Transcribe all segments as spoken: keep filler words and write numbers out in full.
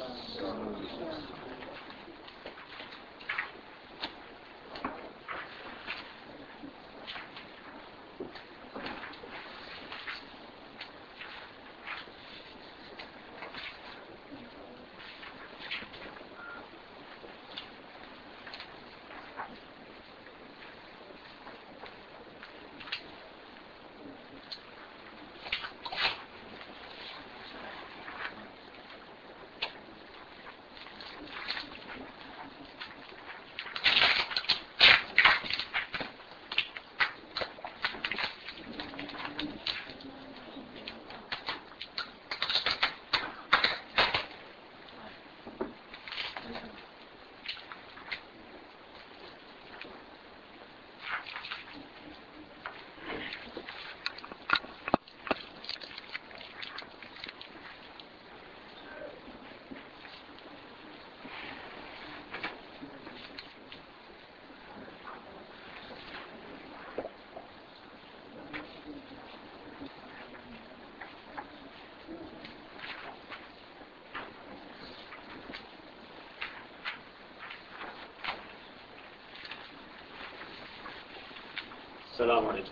السلام عليكم.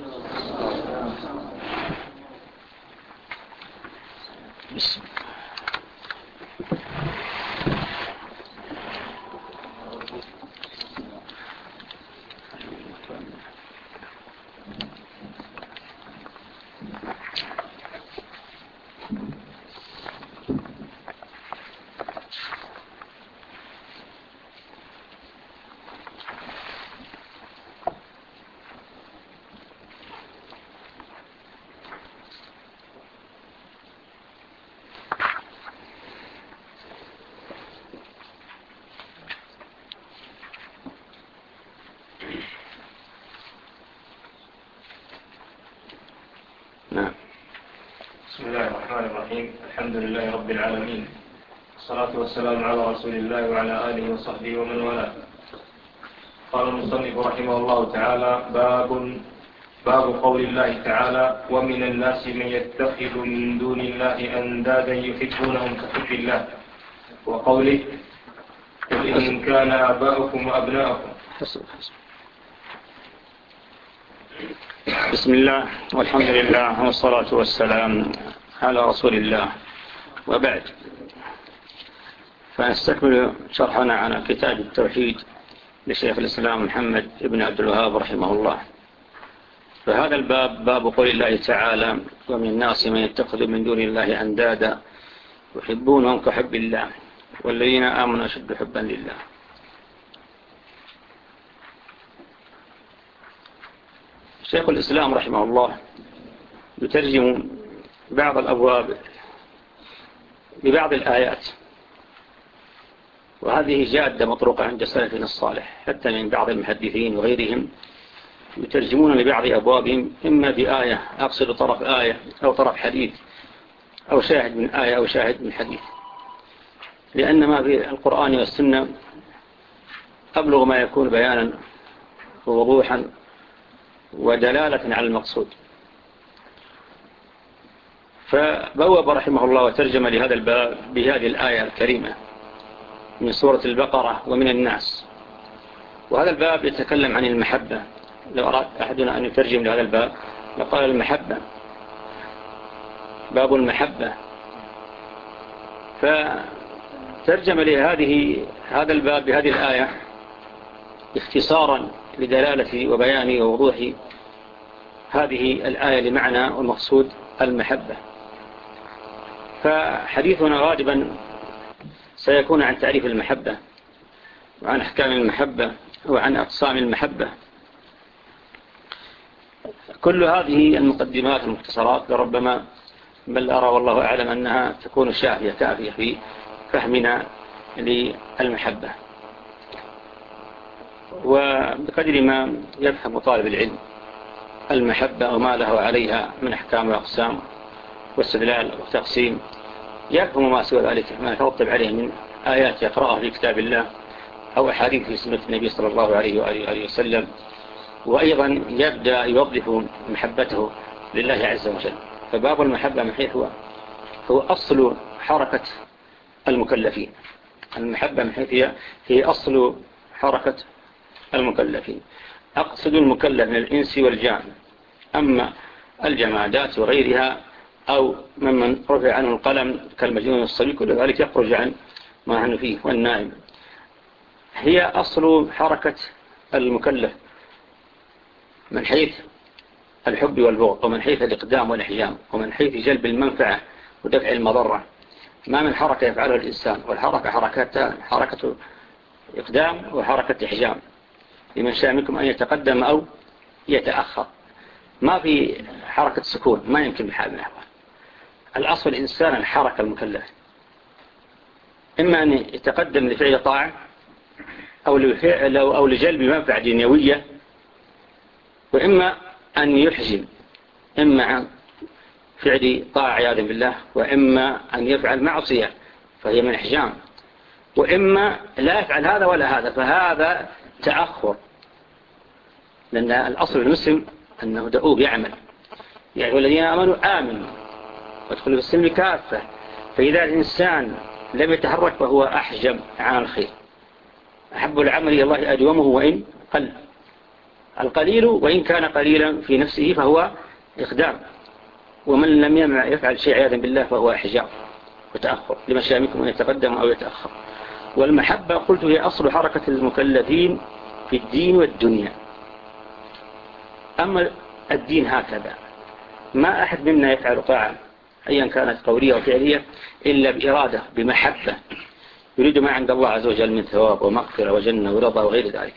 بسم نعم. بسم الله الرحمن الرحيم. الحمد لله رب العالمين، والصلاة والسلام على رسول الله وعلى آله وصحبه ومن والاه. قال المصنف رحمه الله تعالى: باب باب قول الله تعالى: ومن الناس من يتخذ من دون الله أندادا يحبونهم كحب الله، وقوله: قل إن كان آباؤكم وأبناؤكم. بسم الله والحمد لله والصلاة والسلام على رسول الله، وبعد، فنستكمل شرحنا على كتاب التوحيد لشيخ الإسلام محمد بن عبد الوهاب رحمه الله. فهذا الباب باب قول الله تعالى: ومن الناس من يتخذ من دون الله أندادا يحبونهم كحب الله والذين آمنوا أشد حبا لله. شيخ الإسلام رحمه الله يترجم بعض الأبواب ببعض الآيات، وهذه جادة مطروقة عند سلفنا الصالح، حتى من بعض المحدثين وغيرهم يترجمون لبعض أبوابهم إما بآية، أقصد طرف آية أو طرف حديث أو شاهد من آية أو شاهد من حديث، لأن ما في القرآن والسنة أبلغ ما يكون بيانا ووضوحا ودلالة على المقصود. فبوب رحمه الله وترجم لهذا الباب بهذه الآية الكريمة من سورة البقرة: ومن الناس. وهذا الباب يتكلم عن المحبة. لو أراد أحدنا أن يترجم لهذا الباب لقال المحبة، باب المحبة. فترجم لهذه هذا الباب بهذه الآية اختصارا لدلالة وبيان ووضوح هذه الآية لمعنى والمقصود المحبة. فحديثنا غالبا سيكون عن تعريف المحبة وعن أحكام المحبة وعن أقسام المحبة. كل هذه المقدمات المختصرات لربما بل أرى والله أعلم أنها تكون شافية كافية في فهمنا للمحبة، وبقدر ما يفهم طالب العلم المحبة وما له عليها من أحكام وأقسام واستدلال وتقسيم يفهم ما سوى ذلك ما يترتب عليه من آيات يقرأها في كتاب الله أو أحاديث في سنة النبي صلى الله عليه وآله وسلم، وأيضا يبدأ يوظف محبته لله عز وجل. فباب المحبة من حيث هو هو أصل حركة المكلفين. المحبة من حيث هي, هي أصل حركة المكلفين. أقصد المكلف من الإنس والجان. أما الجمادات وغيرها أو ممن رفع عنه القلم كالمجنون الصبي كل ذلك يخرج عن ما نحن فيه والنائم. هي أصل حركة المكلف من حيث الحب والبغض، ومن حيث الإقدام والإحجام، ومن حيث جلب المنفعة ودفع المضرة. ما من حركة يفعلها الإنسان، والحركة حركتان: حركة إقدام وحركة إحجام. لمن شاء منكم أن يتقدم أو يتأخر. ما في حركة سكون، ما يمكن بحال من الأحوال. الأصل الإنسان الحركة المكلف، إما أن يتقدم لفعل طاعة أو لفعل أو لجلب منفعة دنيوية، وإما أن يحجم، إما عن فعل طاعة عياذا بالله، وإما أن يفعل معصية فهي من إحجام، وإما لا يفعل هذا ولا هذا فهذا تأخر. لأن الأصل المسلم أنه دؤوب يعمل. يعني والذين آمنوا آمنوا وادخلوا في السلم كافة. فإذا الإنسان لم يتحرك فهو أحجم عن الخير. أحب العمل إلى الله أدومه وإن قل. القليل وإن كان قليلا في نفسه فهو إقدام، ومن لم يفعل شيء عياذا بالله فهو إحجام وتأخر. لما شاء منكم أن يتقدم أو يتأخر. والمحبة قلت هي أصل حركة المكلفين في الدين والدنيا. أما الدين هكذا، ما أحد منا يفعل طاعة أيا كانت قولية وفعلية إلا بإرادة بمحبة، يريد ما عند الله عز وجل من ثواب ومغفرة وجنة ورضا وغير ذلك.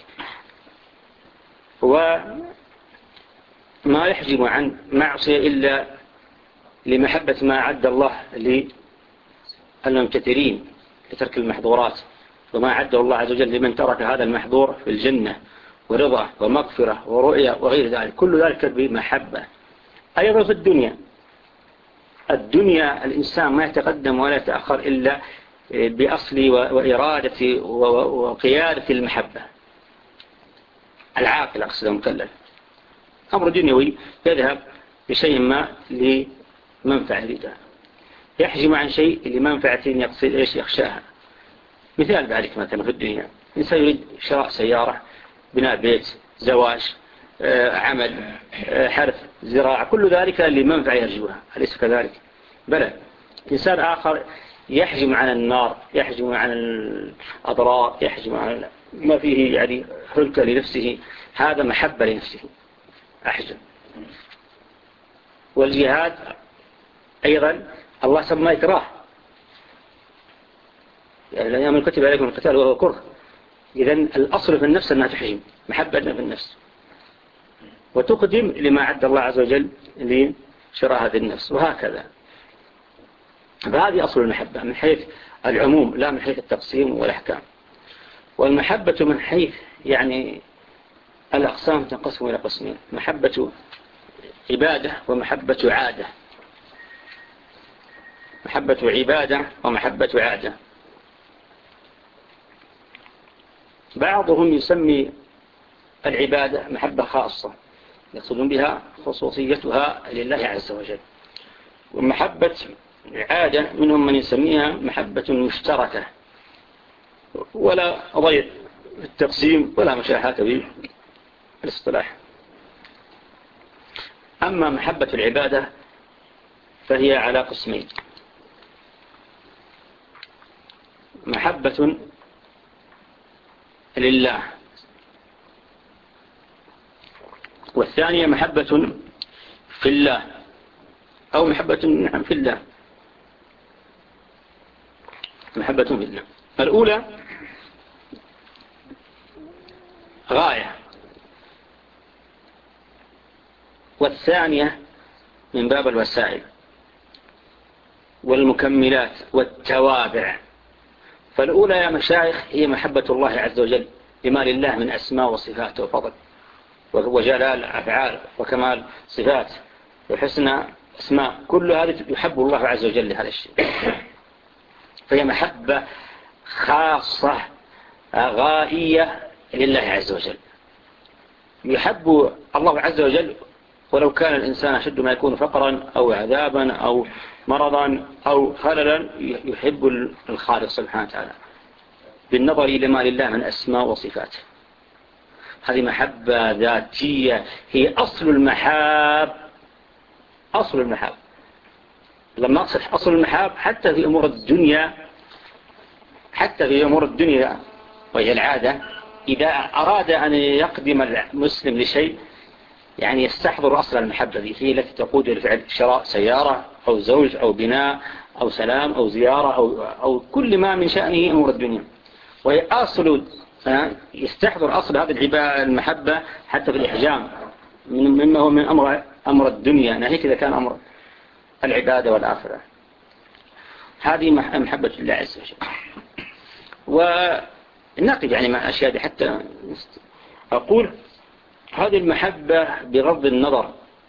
وما يحجم عن معصية إلا لمحبة ما عد الله للممتثرين لترك المحظورات، وما عده الله عز وجل لمن ترك هذا المحظور في الجنة ورضا ومغفرة ورؤية وغير ذلك. كل ذلك بمحبة. أيضا في الدنيا، الدنيا الإنسان ما يتقدم ولا يتأخر إلا بأصل وإرادة وقيادة المحبة. العاقل أقصد المكلف أمر دنيوي يذهب بشيء ما لمنفعة يريدها، يحجم عن شيء لمنفعة يقصد إيش يخشاها. مثال ذلك مثلا في الدنيا إنسان يريد شراء سيارة، بناء بيت، زواج، عمل، حرث، زراعة، كل ذلك لمنفعة يرجوها. أليس كذلك؟ بلى. إنسان آخر يحجم عن النار، يحجم عن الأضرار، يحجم عن ما فيه يعني هلكة لنفسه، هذا محبة لنفسه أحجم. والجهاد أيضا الله سمى إكراه، يعني لأن من كتب عليكم القتال وهو كره. إذن الأصل في النفس أنها تحجم، محبة في النفس، وتقدم لما عد الله عز وجل لشراء هذه النفس، وهكذا. فهذه أصل المحبة من حيث العموم لا من حيث التقسيم والأحكام. والمحبة من حيث يعني الأقسام تنقسم إلى قسمين: محبة عبادة ومحبة عادة. محبة عبادة ومحبة عادة. بعضهم يسمي العبادة محبة خاصة يقصدون بها خصوصيتها لله عز وجل، ومحبة عادة منهم من يسميها محبة مشتركة، ولا ضيق التقسيم ولا مشاحات بالاصطلاح. أما محبة العبادة فهي على قسمين: محبة لله، والثانية محبة في الله أو محبة في الله. محبة في الله الأولى غاية، والثانية من باب الوسائل والمكملات والتوابع. فالأولى يا مشايخ هي محبة الله عز وجل لما لله من أسماء وصفات وفضل وجلال أفعال وكمال صفات وحسن أسماء، كل هذا يحب الله عز وجل لهذا الشيء. فهي محبة خاصة غائية لله عز وجل. يحب الله عز وجل ولو كان الإنسان أشد ما يكون فقرا أو عذابا أو مرضا أو خللا يحب الخالق سبحانه وتعالى بالنظر إلى ما لله من أسماء وصفاته. هذه محبة ذاتية هي أصل المحاب. أصل المحاب لما أقصد أصل المحاب حتى في أمور الدنيا، حتى في أمور الدنيا وهي العادة، إذا أراد أن يقدم المسلم لشيء يعني يستحضر أصل المحبة ذي هي التي تقود لفعل شراء سيارة أو زوج أو بناء أو سلام أو زيارة أو, أو كل ما من شأنه أمور الدنيا. وهي أصل يستحضر أصل هذه المحبة حتى في الإحجام مما هو من أمر, أمر الدنيا، ناهيك إذا كان أمر العبادة والآخرة. هذه محبة الله عز وجل. ونقف يعني مع أشياء دي حتى أقول هذه المحبة بغض النظر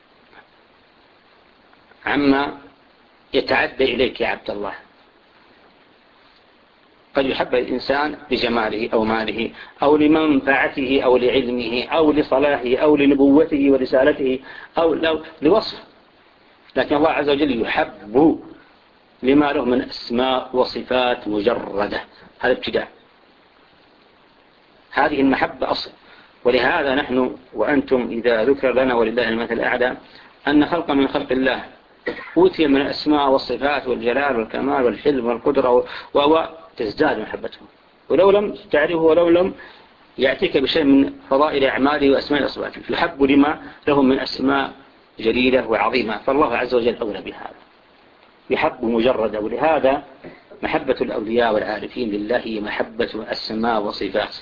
عما يتعدى إليك يا عبد الله. قد يحب الإنسان لجماله أو ماله أو لمنفعته أو لعلمه أو لصلاحه أو لنبوته ورسالته أو لوصف، لكن الله عز وجل يحب لما له من أسماء وصفات مجردة. هذا ابتداء، هذه المحبة أصل. ولهذا نحن وأنتم إذا ذكر لنا ولله المثل الأعلى أن خلق من خلق الله أوتي من الأسماء والصفات والجلال والكمال والحلم والقدرة وتزداد محبتهم، ولو لم تعرفه ولو لم يأتيك بشيء من فضائل أعماله وأسماء وصفاته يحب لما لهم من أسماء جليلة وعظيمة. فالله عز وجل أولى بهذا، يحب مجرد. ولهذا محبة الأولياء والعارفين لله هي محبة أسماء وصفات.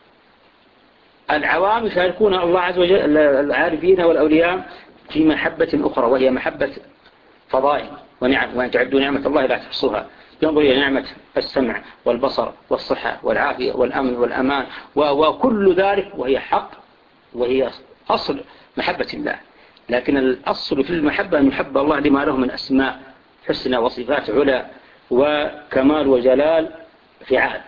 العوام يشاركون الله عز وجل العارفين والأولياء في محبة أخرى وهي محبة فضائل ونعم، وأن تعدوا نعمة الله لا تحصوها. ينظر إلى نعمة السمع والبصر والصحة والعافية والأمن والأمان وكل ذلك، وهي حق وهي أصل محبة الله. لكن الأصل في المحبة أن يحب الله لما له من أسماء حسنى وصفات علا وكمال وجلال فعال.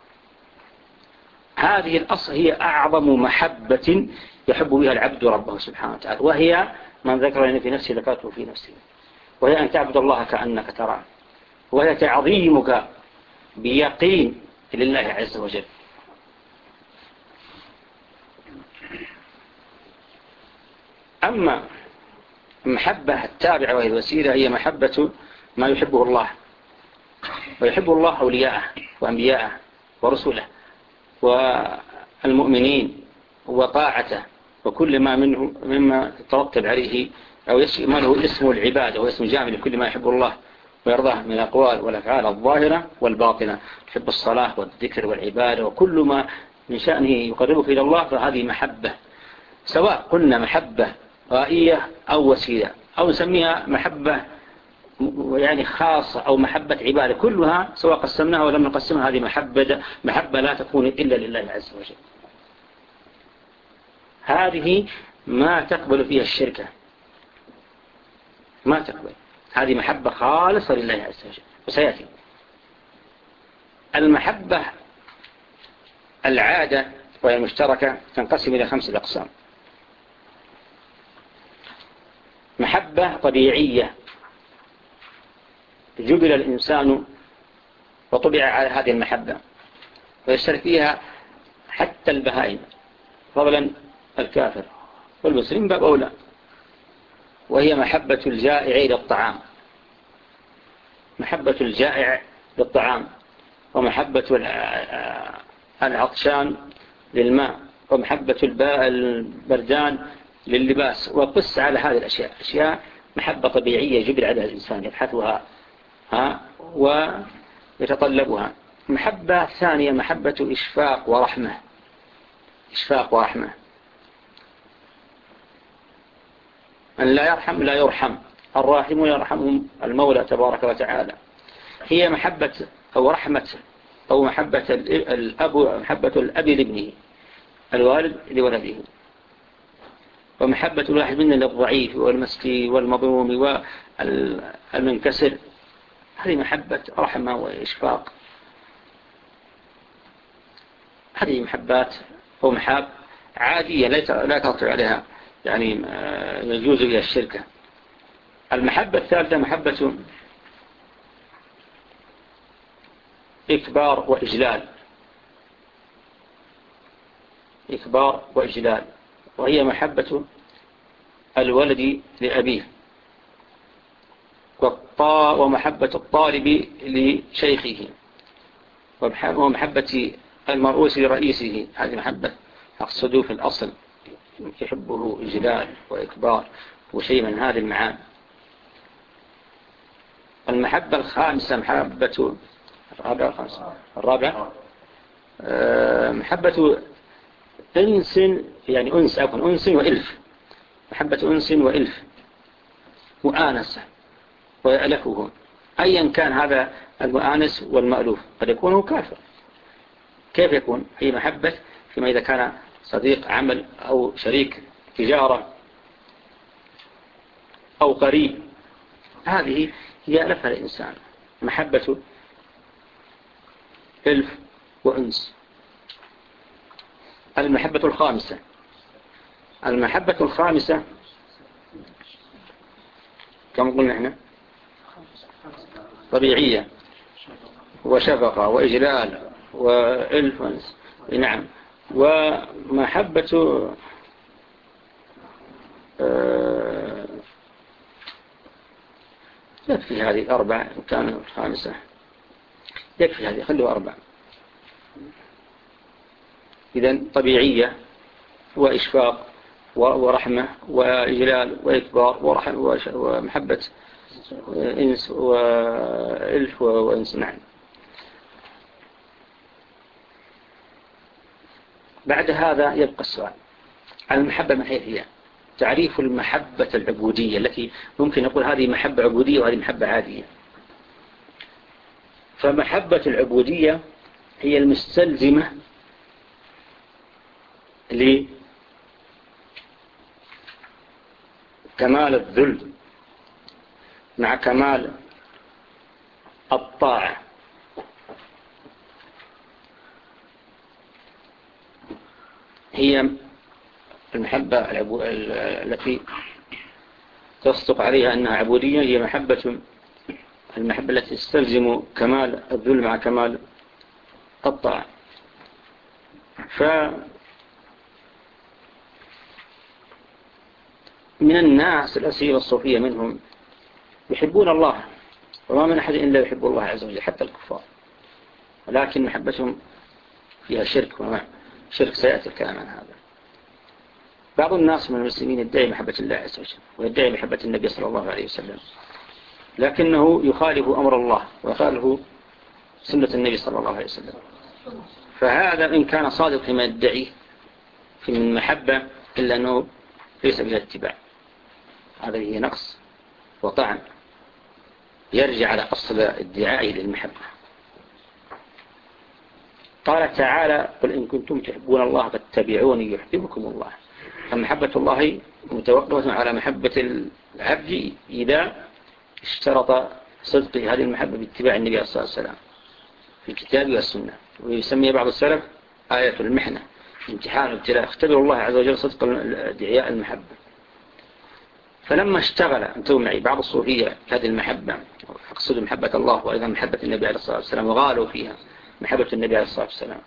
هذه الأصل هي أعظم محبة يحب بها العبد ربه سبحانه وتعالى، وهي من ذكرني في نفسي ذكرته في نفسي، وهي أن تعبد الله كأنك تراه، وهي تعظيمك بيقين لله عز وجل. أما المحبة التابعة وهي الوسيلة هي محبة ما يحبه الله، ويحب الله أولياءه وأنبياءه ورسوله والمؤمنين وطاعته وكل ما منه مما ترتب عليه أو ما له اسم العبادة واسم جامع لكل ما يحب الله ويرضاه من الأقوال والأفعال الظاهرة والباطنة. يحب الصلاة والذكر والعبادة وكل ما من شأنه يقربك إلى الله، فهذه محبة، سواء قلنا محبة غائية أو وسيلة أو نسميها محبة يعني خاصة أو محبة عبادة، كلها سواء قسمناها ولم نقسمها هذه محبة محبة لا تكون إلا لله عز وجل. هذه ما تقبل فيها الشركة، ما تقبل، هذه محبة خالصة لله عز وجل. وسيأتي المحبة العادة وهي المشتركة تنقسم إلى خمسة أقسام. محبة طبيعية جبل الإنسان وطبع على هذه المحبة ويشترك فيها حتى البهائم فضلا الكافر والمسلم باب أولى، وهي محبة الجائع للطعام، محبة الجائع للطعام ومحبة العطشان للماء ومحبة البردان لللباس. وقس على هذه الأشياء أشياء محبة طبيعية جبل على الإنسان يبحثها ها ويتطلبها. محبة ثانية محبة إشفاق ورحمة، إشفاق ورحمة، من لا يرحم لا يرحم، الراحم يرحمهم المولى تبارك وتعالى. هي محبة أو رحمة أو محبة الأب، محبة الأب لابنه، الوالد لولده، ومحبة الواحد منا للضعيف والمسكين والمظلوم والمنكسر. هذه محبة رحمة وإشفاق. هذه محبات أو محاب عادية لا تطلع عليها يعني يجوز إلى الشركة. المحبة الثالثة محبة إكبار وإجلال، إكبار وإجلال، وهي محبة الولد لأبيه، ومحبة الطالب لشيخه، ومحبة المرؤوس لرئيسه. هذه محبة أقصد في الأصل يحبه إجلال وإكبار وشيء من هذه المعاني. المحبة الخامسة محبة الرابعة الخامسة الرابعة محبة أنس، يعني أنس عفوا أنس وإلف، محبة أنس وإلف مؤانسة ويألفه، أيا كان هذا المؤانس والمألوف، قد يكون كافر. كيف يكون؟ هي محبة فيما إذا كان صديق عمل أو شريك تجارة أو قريب، هذه يألفها الإنسان، محبة ألف وأنس. المحبة الخامسة المحبة الخامسة كم قلنا احنا؟ طبيعية وشفقة وإجلال وألف وأنس، نعم. ومحبة آه يكفي هذه أربعة، كان الخامسة يكفي هذه، خلوا أربعة. إذن طبيعية وإشفاق ورحمة وإجلال وإكبار ورحمة ومحبة إنس وإلف وإنس، نعم. بعد هذا يبقى السؤال: المحبة من حيث هي؟ تعريف المحبة العبودية التي ممكن نقول هذه محبة عبودية وهذه محبة عادية. فمحبة العبودية هي المستلزمة لكمال الذل مع كمال الطاعة، هي المحبة التي تصدق عليها أنها عبودية، هي محبة المحبة التي تستلزم كمال الذل مع كمال الطاعة. فمن الناس الأسيرة الصوفية منهم يحبون الله، وما من أحد إلا يحب الله عز وجل حتى الكفار، ولكن محبتهم فيها شرك، وما شرك سيأتي الكلام عن هذا. بعض الناس من المسلمين يدعي محبة الله عز وجل ويدعي محبة النبي صلى الله عليه وسلم، لكنه يخالف أمر الله ويخالف سنة النبي صلى الله عليه وسلم. فهذا إن كان صادق فيما يدعي في من محبة إلا أنه ليس بها اتباع، هذا هي نقص وطعن يرجع على أصل ادعائه للمحبة. قال تعالى: قل إن كنتم تحبون الله فاتبعوني يحببكم الله. فمحبة الله متوقفة على محبة العبد إذا اشترط صدق هذه المحبة باتباع النبي صلى الله عليه وسلم في الكتاب والسنة. ويسمي بعض السلف آية المحنة، امتحان ابتلاء، اختبر الله عز وجل صدق ادعاء المحبة. فلما اشتغل أنتم معي بعض الصوفية هذه المحبة، أقصد محبة الله وأيضا محبة النبي عليه الصلاة والسلام، وغالوا فيها محبة النبي عليه الصلاة والسلام،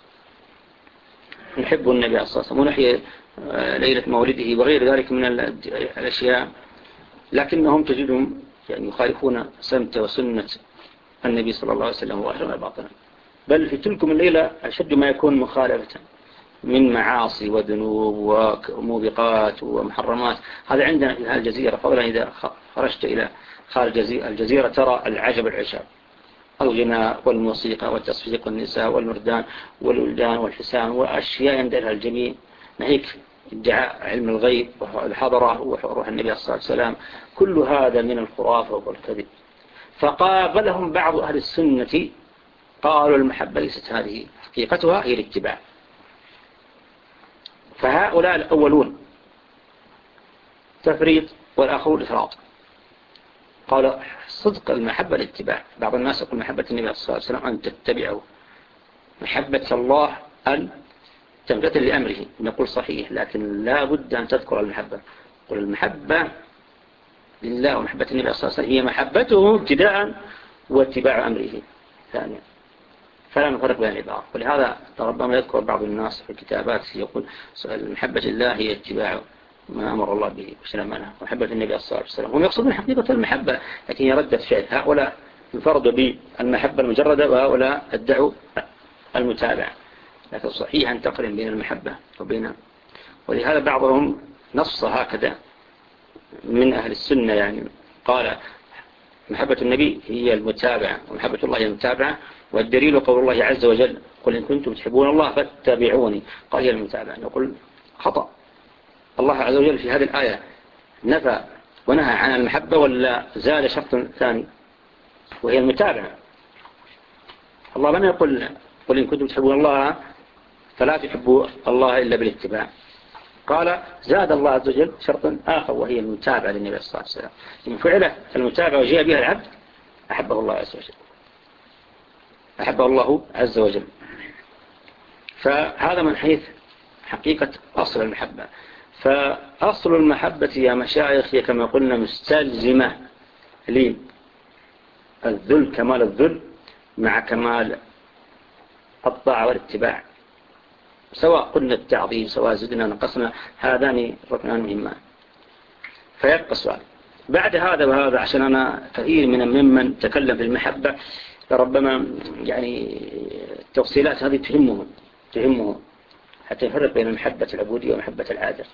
نحب النبي عليه الصلاة والسلام ونحيي ليلة مولده وغير ذلك من الأشياء، لكنهم تجدهم يعني يخالفون سمت وسنة النبي صلى الله عليه وسلم وأهلنا باطنا، بل في تلكم الليلة أشد ما يكون مخالفة من معاصي وذنوب وموبقات ومحرمات. هذا عندنا في هذه الجزيرة، فضلا إذا خرجت إلى خارج الجزيرة ترى العجب العجاب، الغناء والموسيقى والتصفيق والنساء والمردان والولدان والحسان وأشياء يندرها الجميع، ناهيك ادعاء علم الغيب والحضرة وروح النبي صلى الله عليه وسلم، كل هذا من الخرافة والكذب. فقابلهم بعض أهل السنة قالوا: المحبة ليست هذه، حقيقتها هي الاتباع. فهؤلاء الأولون تفريط والآخرون إفراط. قال صدق المحبة الاتباع. بعض الناس يقول محبة النبي صلى الله عليه وسلم أن تتبعه، محبة الله أن تمتثل لأمره. نقول صحيح، لكن لا بد أن تذكر المحبة. قل المحبة لله ومحبة النبي صلى الله عليه وسلم هي محبته ابتداء واتباع أمره ثانيا. فلا نفرق بين العبارات. ولهذا ربما يذكر بعض الناس في الكتابات يقول محبة الله هي اتباع ما أمر الله به وسلامنا، ومحبة النبي صلى الله عليه وسلم. هم يقصدون حقيقة المحبة، لكن هي ردة فعل. هؤلاء انفردوا بالمحبة المجردة، وهؤلاء ادعوا المتابعة. لكن صحيح أن تقرن بين المحبة وبين، ولهذا بعضهم نص هكذا من أهل السنة، يعني قال محبة النبي هي المتابعة ومحبة الله هي المتابعة، والدليل قول الله عز وجل قل إن كنتم تحبون الله فاتبعوني، قال هي المتابعة. نقول خطأ. الله عز وجل في هذه الآية نفى ونهى عن المحبة ولا زاد شرط ثاني وهي المتابعة؟ الله لم يقل قل إن كنتم تحبون الله فلا تحبوا الله إلا بالاتباع، قال زاد الله عز وجل شرط آخر وهي المتابعة للنبي صلى الله عليه وسلم. إن فعله المتابعة وجاء بها العبد أحبه الله عز وجل، أحبه الله عز وجل. فهذا من حيث حقيقة أصل المحبة. فأصل المحبة يا مشايخ هي كما قلنا مستلزمة للذل، كمال الذل مع كمال الطاعة والاتباع، سواء قلنا التعظيم سواء زدنا نقصنا، هذان ركنان مهمان. فيبقى السؤال بعد هذا وهذا، عشان أنا كثير من ممن تكلم في المحبة ربما يعني التفصيلات هذه تهمهم تهمهم حتى يفرق بين المحبة العبودية ومحبة العادة.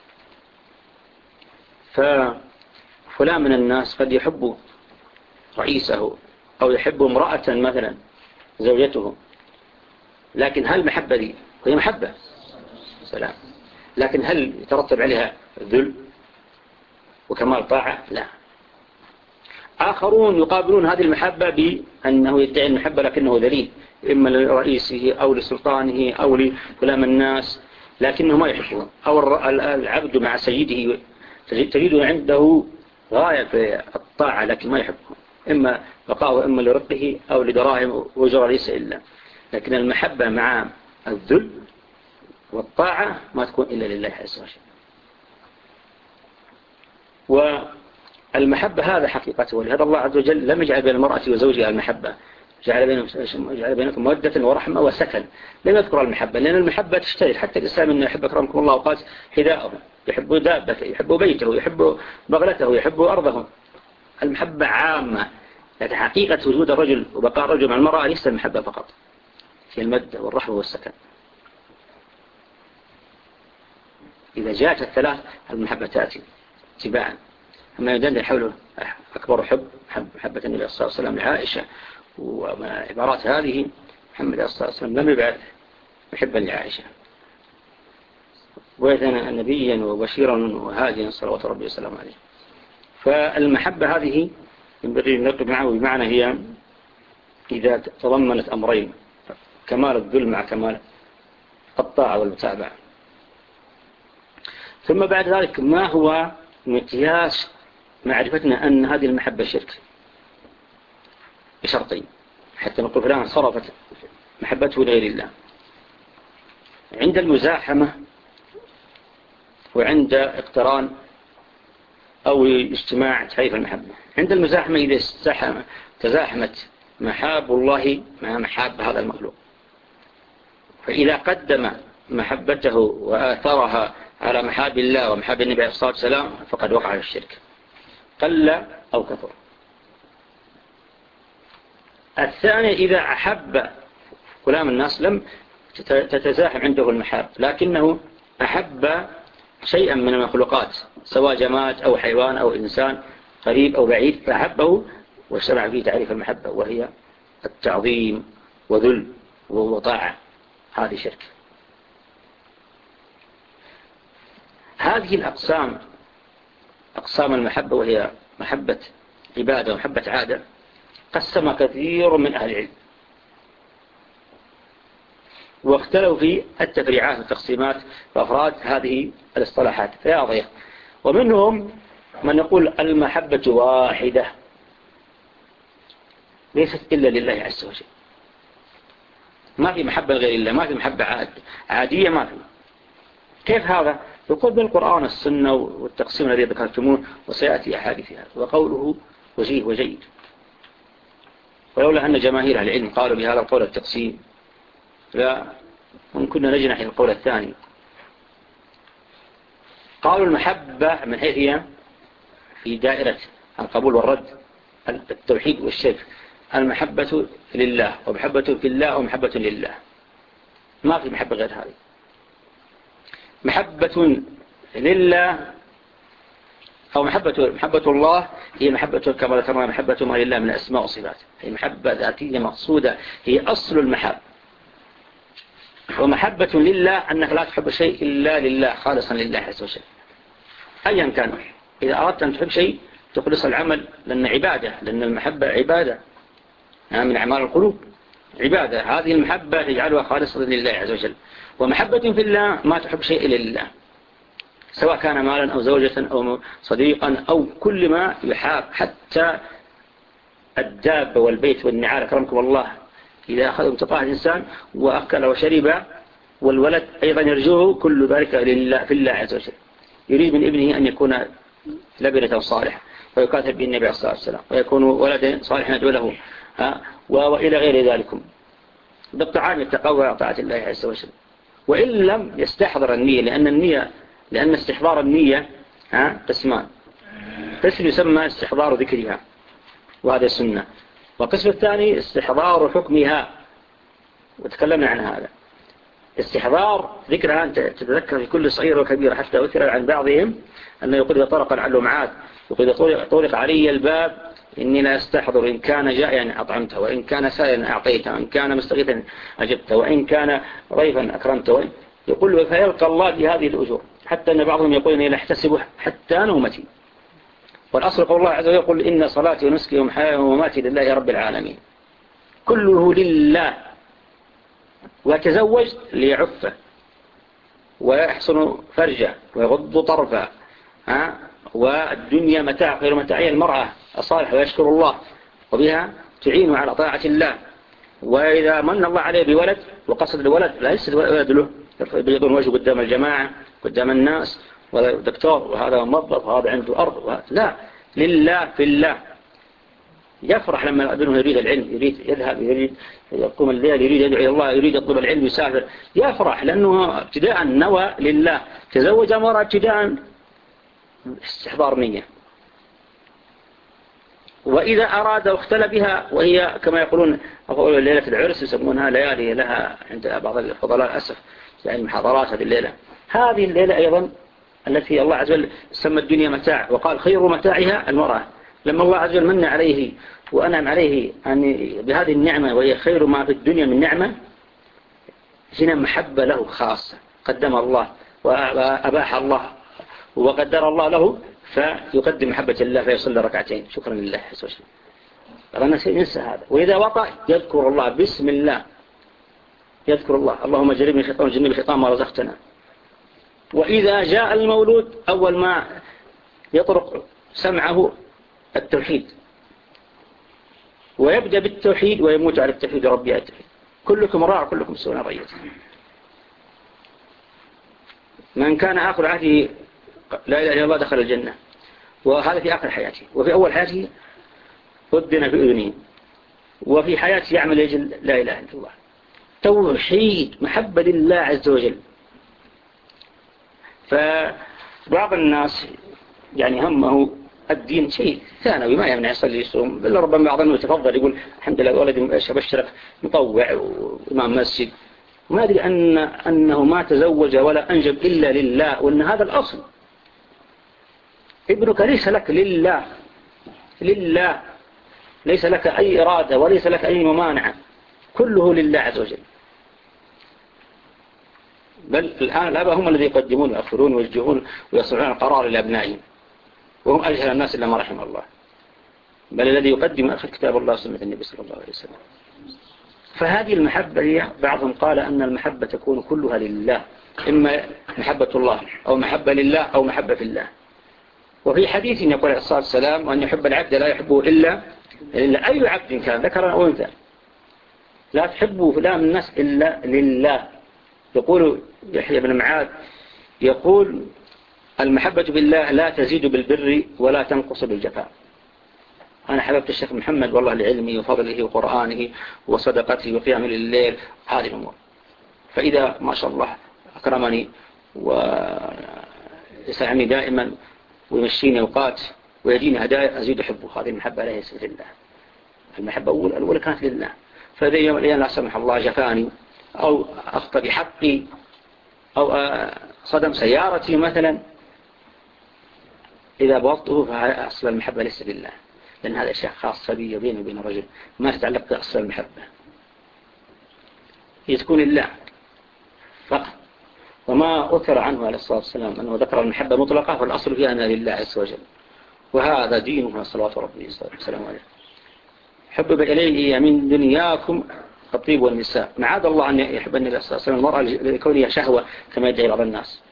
ففلان من الناس قد يحب رئيسه أو يحب امرأة مثلا زوجته، لكن هل محبة دي وهي محبة سلام، لكن هل يترتب عليها ذل وكمال طاعة؟ لا. آخرون يقابلون هذه المحبة بأنه يدعي المحبة لكنه ذليل، إما لرئيسه أو لسلطانه أو لكلام الناس، لكنه ما يحبه. أو العبد مع سيده تجد عنده غاية في الطاعة لكن ما يحبه، إما بقاءه إما لرقه أو لدراهم وجرى ليس إلا. لكن المحبة مع الذل والطاعة ما تكون إلا لله عز وجل. والمحبة هذا حقيقته، ولهذا الله عز وجل لم يجعل بين المرأة وزوجها المحبة، جعل بينهم جعل بينكم مودة ورحمة وسكن. لم يذكر المحبة لأن المحبة تشترك، حتى الإسلام إنه يحب أكرمكم الله وقال حذاءه، يحب دابته، يحب بيته، يحب بغلته، يحب أرضه. المحبة عامة، لكن حقيقة وجود الرجل وبقاء الرجل مع المرأة ليس المحبة فقط، في المودة والرحمة والسكن. إذا جاءت الثلاث المحبة تأتي تباعا. أما يدل حوله أكبر حب محبة النبي صلى الله عليه وسلم لعائشة، وعبارات هذه محمد صلى الله عليه وسلم لم يبعث محبا لعائشة، ويثنى نبيا وبشيرا وهاديا صلوات ربي وسلام عليه. فالمحبة هذه ينبغي أن نركب معه، بمعنى هي إذا تضمنت أمرين، كمال الذل مع كمال الطاعة والمتابعة. ثم بعد ذلك ما هو مقياس معرفتنا أن هذه المحبة شرك؟ بشرطين حتى نقول فلان صرفت محبته لغير الله: عند المزاحمة وعند اقتران أو اجتماع تعريف المحبة. عند المزاحمة إذا تزاحمت محاب الله مع محاب هذا المخلوق، فإذا قدم محبته وآثرها على محاب الله ومحاب النبي عليه الصلاة والسلام فقد وقع في الشرك قل أو كثر. الثاني إذا أحب كلام الناس لم تتزاحم عنده المحاب، لكنه أحب شيئا من المخلوقات سواء جماد أو حيوان أو إنسان قريب أو بعيد، فأحبه وشرع فيه تعريف المحبة وهي التعظيم وذل وطاعة. هذه شرك. هذه الأقسام أقسام المحبة وهي محبة عبادة ومحبة عادة قسم كثير من أهل العلم، واختلوا في التفريعات والتقسيمات وأفراد هذه الاصطلاحات فيا ضيق. ومنهم من يقول المحبة واحدة ليست إلا لله عز وجل، ما في محبة غير الله، ما في محبة عاد عادية، ما في. كيف هذا؟ يقول بالقرآن السنة والتقسيم الذي ذكرتموه وسيأتي أحاديثها، وقوله وجيه وجيد. ولولا أن جماهير العلم قالوا بهذا القول التقسيم لا، وإن كنا نجنح إلى القول الثاني. قالوا المحبة من حيث هي في دائرة القبول والرد، التوحيد والشرك، المحبة لله ومحبة في الله ومحبة لله، ما في محبة غير هذه. محبة لله أو محبة محبة الله هي محبة كما ذكرنا، محبة ما لله من الأسماء والصفات، هي محبة ذاتية مقصودة، هي أصل المحبة. ومحبة لله أنك لا تحب شيء إلا لله خالصا لله عز وجل أيا كان. إذا أردت أن تحب شيء تخلص العمل، لأن عبادة، لأن المحبة عبادة من أعمال القلوب، عبادة. هذه المحبة تجعلها خالصة لله عز وجل. ومحبة في الله ما تحب شيء إلا لله، سواء كان مالا أو زوجة أو صديقا أو كل ما يحاب، حتى الدابة والبيت والنعال أكرمكم الله إذا أخذ انتقاه الإنسان وأكل وشرب، والولد أيضا يرجوه، كل ذلك لله في الله عز وجل. يريد من ابنه أن يكون لبنة صالحة ويكاتب به النبي صلى الله عليه وسلم، ويكون ولدا صالحا يدعو له، وإلى غير ذلك بالطعام يتقوى طاعة الله عز وجل. وإن لم يستحضر النية، لأن النية لأن استحضار النية قسمان، قسم يسمى استحضار ذكرها وهذا السنة، والقسم الثاني استحضار حكمها وتكلمنا عن هذا. استحضار ذكرها أنت تتذكر في كل صغير وكبير، حتى أذكر عن بعضهم أنه يقول إذا طرق العلومعات، يقول إذا طرق علي الباب إني لا أستحضر، إن كان جائعا أطعمته، وإن كان سائلا أعطيته، وإن كان مستغيثا أجبته، وإن كان ضيفا أكرمته، يقول له فيلقى الله بهذه الأجور. حتى أن بعضهم يقول إني لا أحتسب حتى نومتي. والأصل قول الله عز وجل يقول إن صلاتي ونسكي ومحياي ومماتي لله رب العالمين، كله لله. ويتزوج ليعفه ويحسن فرجه ويغض طرفه، ها؟ والدنيا متاع خير متاعي المرأة الصالحة، ويشكر الله وبها تعينه على طاعة الله. وإذا من الله عليه بولد وقصد الولد لا يسد ولد له، يبيضون وجهه قدام الجماعة قدام الناس، وهذا دكتور وهذا موظف وهذا عنده أرض، لا، لله في الله. يفرح لما ابنه يريد العلم، يريد يذهب، يريد يقوم الليل، يريد يدعو إلى الله، يريد يطلب العلم، يسافر، يفرح لأنه ابتداء نوى لله. تزوج مرة ابتداء استحضار نية. وإذا أراد واختل بها، وهي كما يقولون ليلة العرس يسمونها ليالي لها عند بعض الفضلاء أسف، يعني محاضرات هذه الليلة. هذه الليلة أيضا التي الله عز وجل سمى الدنيا متاع، وقال خير متاعها المرأة. لما الله عز وجل من عليه وأنعم عليه أن بهذه النعمة وهي خير ما في الدنيا من نعمة، هنا محبة له خاصة، قدم الله وأباح الله وقدر الله له، فيقدم محبة الله فيصلي ركعتين شكرا لله عز وجل. الناس ينسى هذا. وإذا وطأ يذكر الله بسم الله، يذكر الله اللهم جنبني الشيطان وجنبني الشيطان ما رزقتنا. وإذا جاء المولود أول ما يطرق سمعه التوحيد، ويبدأ بالتوحيد ويموت على التوحيد ربي التوحيد. كلكم راع كلكم مسؤول عن رعيته. من كان آخر عهده لا إله إلا الله دخل الجنة، وهذا في آخر حياته. وفي أول حياته أذن في أذنه، وفي حياته يعمل يجل لا إله إلا الله. توحيد محبة لله عز وجل. فبعض الناس يعني همه الدين شيء ثانوي، ما يمنع يصلي يصوم، بل ربما بعضهم يتفضل يقول الحمد لله ولد بشرك مطوع وإمام مسجد، وما أدري أن أنه ما تزوج ولا أنجب إلا لله، وأن هذا الأصل. ابنك ليس لك لله، لله ليس لك أي إرادة وليس لك أي ممانعة، كله لله عز وجل. بل الآن الآباء هم الذي يقدمون ويأخرون ويوجهون ويصنعون القرار لأبنائهم، وهم أجهل الناس إلا ما رحم الله. بل الذي يقدم أخذ كتاب الله وسنة النبي صلى الله عليه وسلم. فهذه المحبة هي، بعضهم قال أن المحبة تكون كلها لله، إما محبة الله أو محبة لله أو محبة في الله. وفي حديث يقول عليه الصلاة والسلام وأن يحب العبد لا يحبه إلا, إلا أي عبد كان ذكرا أو أنثى، لا تحبه فلان من الناس إلا لله. يقول يحيى بن معاذ يقول المحبة بالله لا تزيد بالبر ولا تنقص بالجفاء. أنا حببت الشيخ محمد والله لعلمه وفضله وقرآنه وصدقته وقيام الليل، هذه الأمور. فإذا ما شاء الله أكرمني ويسعني دائما ويمشيني أوقات ويديني هدايا أزيد أحبه. هذه المحبة ليست لله. المحبة الأولى كانت لله. فإذا يوم الأيام لا سمح الله جفاني أو أخطأ بحقي أو صدم سيارتي مثلا، إذا بغضته فأصل المحبة ليس لله، لأن هذا أشياء خاصة بي وبيني وبين الرجل ما تتعلق بأصل المحبة، هي تكون لله فقط. وما أثر عنه عليه الصلاة والسلام أنه ذكر المحبة مطلقة فالأصل فيها أنها لله عز وجل، وهذا دينه صلوات ربه والسلام عليه. حبب إليه من دنياكم الطيب والنساء. معاذ الله أن يحب النبي صلى الله عليه وسلم المرأة لكونها شهوة كما يدعي بعض الناس،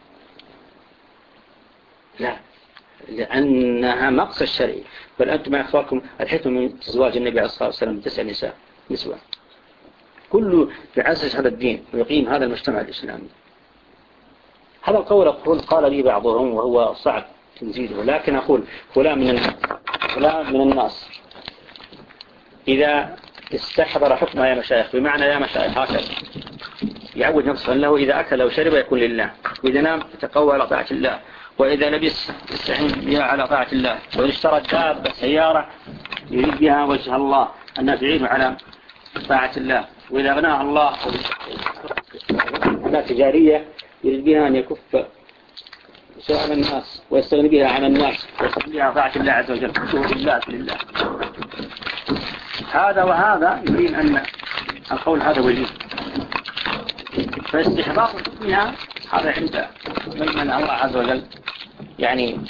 لا، لأنها مقصد الشرعي. بل أنتم مع أخباركم الحكم من زواج النبي عليه الصلاة والسلام تسع نساء نسوة، كله يعزز هذا الدين ويقيم هذا المجتمع الإسلامي. هذا القول أقول قال لي بعضهم وهو صعب تنزيله، لكن أقول فلان من فلان من الناس إذا استحضر حكمها يا مشايخ، بمعنى يا مشايخ هكذا يعود نفسه أنه إذا أكل أو شرب يكون لله، وإذا نام يتقوى على طاعة الله، وإذا لبس يستعين بها على طاعة الله، وإذا اشترى دابة سيارة يريد بها وجه الله أنها تعين على طاعة الله، وإذا غناها الله على تجارية يريد بها أن يكف سؤال الناس ويستغني بها عن الناس ويستغني بها طاعة الله عز وجل، كله لله لله. هذا وهذا يريد أن القول هذا وجيه، فاستحضار حكمها هذا عند من الله عز وجل يعني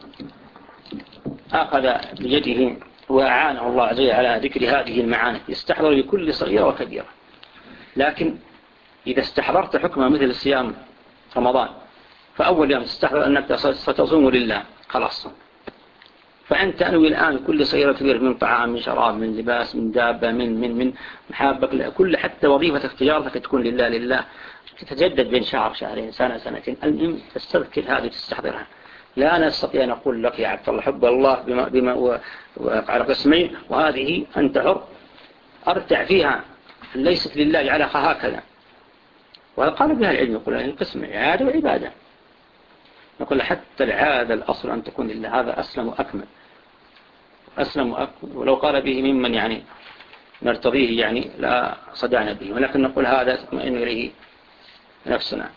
أخذ بيده وأعانه الله عز وجل على ذكر هذه المعاني، يستحضر لكل صغيرة وكبيرة. لكن إذا استحضرت حكمها مثل الصيام رمضان، فأول يوم تستحضر أنك ستصوم لله خلاص، فأنت أنوي الآن كل صغيرة كبيرة من طعام من شراب من لباس من دابة من من من محابك، كل حتى وظيفتك تجارتك تكون لله لله، تتجدد بين شهر شهرين سنة سنتين. المهم تستذكر هذه تستحضرها. لا نستطيع أن نقول لك يا عبد الله حب الله بما, بما على قسمين وهذه أنت حر أرتع فيها ليست لله جعلها هكذا. وهذا قال بها العلم، يقول القسم عادة وعبادة، نقول حتى العادة الأصل أن تكون لله، هذا أسلم وأكمل أسلم وأكمل. ولو قال به ممن يعني نرتضيه يعني لا صدعنا به، ولكن نقول هذا تطمئن إليه نفسنا.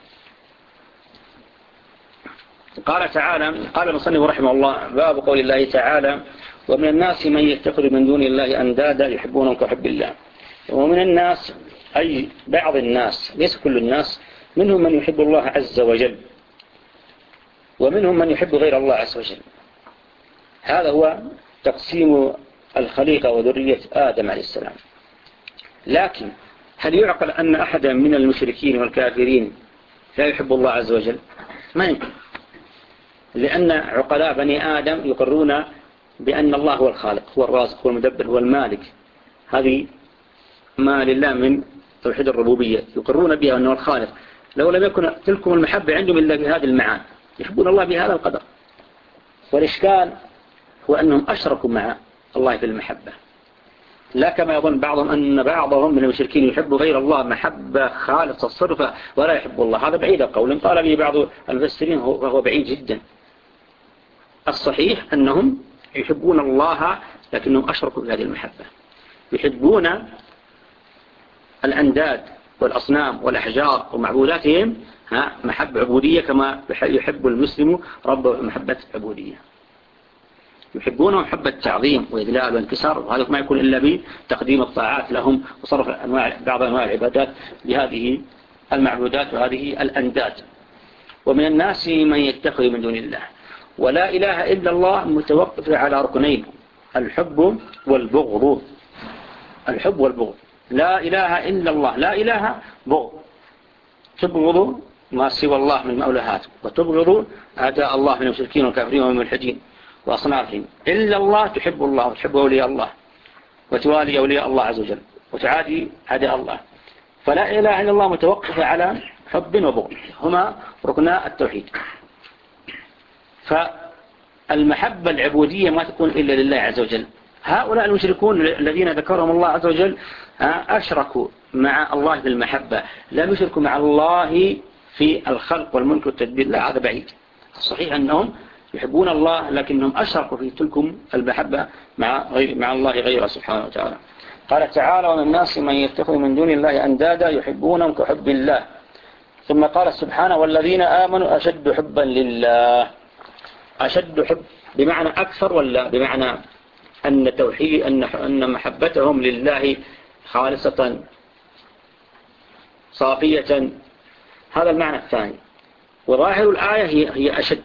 قال تعالى قال المصنف رحمه الله باب قول الله تعالى ومن الناس من يتخذ من دون الله أندادا يحبونهم كحب الله. ومن الناس أي بعض الناس ليس كل الناس، منهم من يحب الله عز وجل ومنهم من يحب غير الله عز وجل. هذا هو تقسيم الخليقة وذرية آدم عليه السلام. لكن هل يعقل أن أحدا من المشركين والكافرين لا يحب الله عز وجل؟ ما يمكن، لأن عقلاء بني آدم يقرون بأن الله هو الخالق هو الرازق هو المدبر هو المالك، هذه ما لله من توحيد الربوبية يقرون بها أنه الخالق. لو لم يكن تلكم المحبة عندهم إلا بهذه المعاني يحبون الله بهذا القدر. والإشكال هو أنهم أشركوا مع الله في المحبة، لا كما يظن بعضهم أن بعضهم من المشركين يحب غير الله محبة خالصة الصرفة ولا يحب الله. هذا بعيد القول، قال به بعض المفسرين وهو بعيد جدا. الصحيح أنهم يحبون الله لكنهم أشركوا بهذه المحبة، يحبون الأنداد والأصنام والأحجار ومعبوداتهم ها محبة عبودية كما يحب المسلم رب محبة عبودية. يحبونه محبة تعظيم وإذلال وانكسار، وهذا ما يكون إلا بتقديم الطاعات لهم وصرف أنواع بعض أنواع العبادات بهذه المعبودات وهذه الأنداد. ومن الناس من يتخذ من دون الله. ولا إله إلا الله متوقف على ركنين، الحب والبغض. الحب والبغض، لا إله إلا الله، لا إله بغض، تبغض ما سوى الله من مولهات وتبغض أعداء الله من المشركين والكافرين والملحدين وأصنافهم. إلا الله تحب الله وتحب أولياء الله وتوالي أولياء الله عز وجل وتعادي أعداء الله. فلا إله إلا الله متوقفة على حب وبغض، هما ركنا التوحيد. فالمحبة العبودية ما تكون إلا لله عز وجل، هؤلاء المشركون الذين ذكرهم الله عز وجل أشركوا مع الله في المحبة، لم يشركوا مع الله في الخلق والملك والتدبير، لا هذا بعيد. الصحيح أنهم يحبون الله لكنهم أشركوا في تلكم المحبة مع, غير مع الله غيره سبحانه وتعالى. قال تعالى: ومن الناس من يتخذ من دون الله أندادا يحبونهم كحب الله. ثم قال سبحانه: والذين آمنوا أشد حبا لله. أشد حب بمعنى أكثر، ولا بمعنى أن توحيد أن أن محبتهم لله خالصة صافية؟ هذا المعنى الثاني. وظاهر الآية هي هي أشد،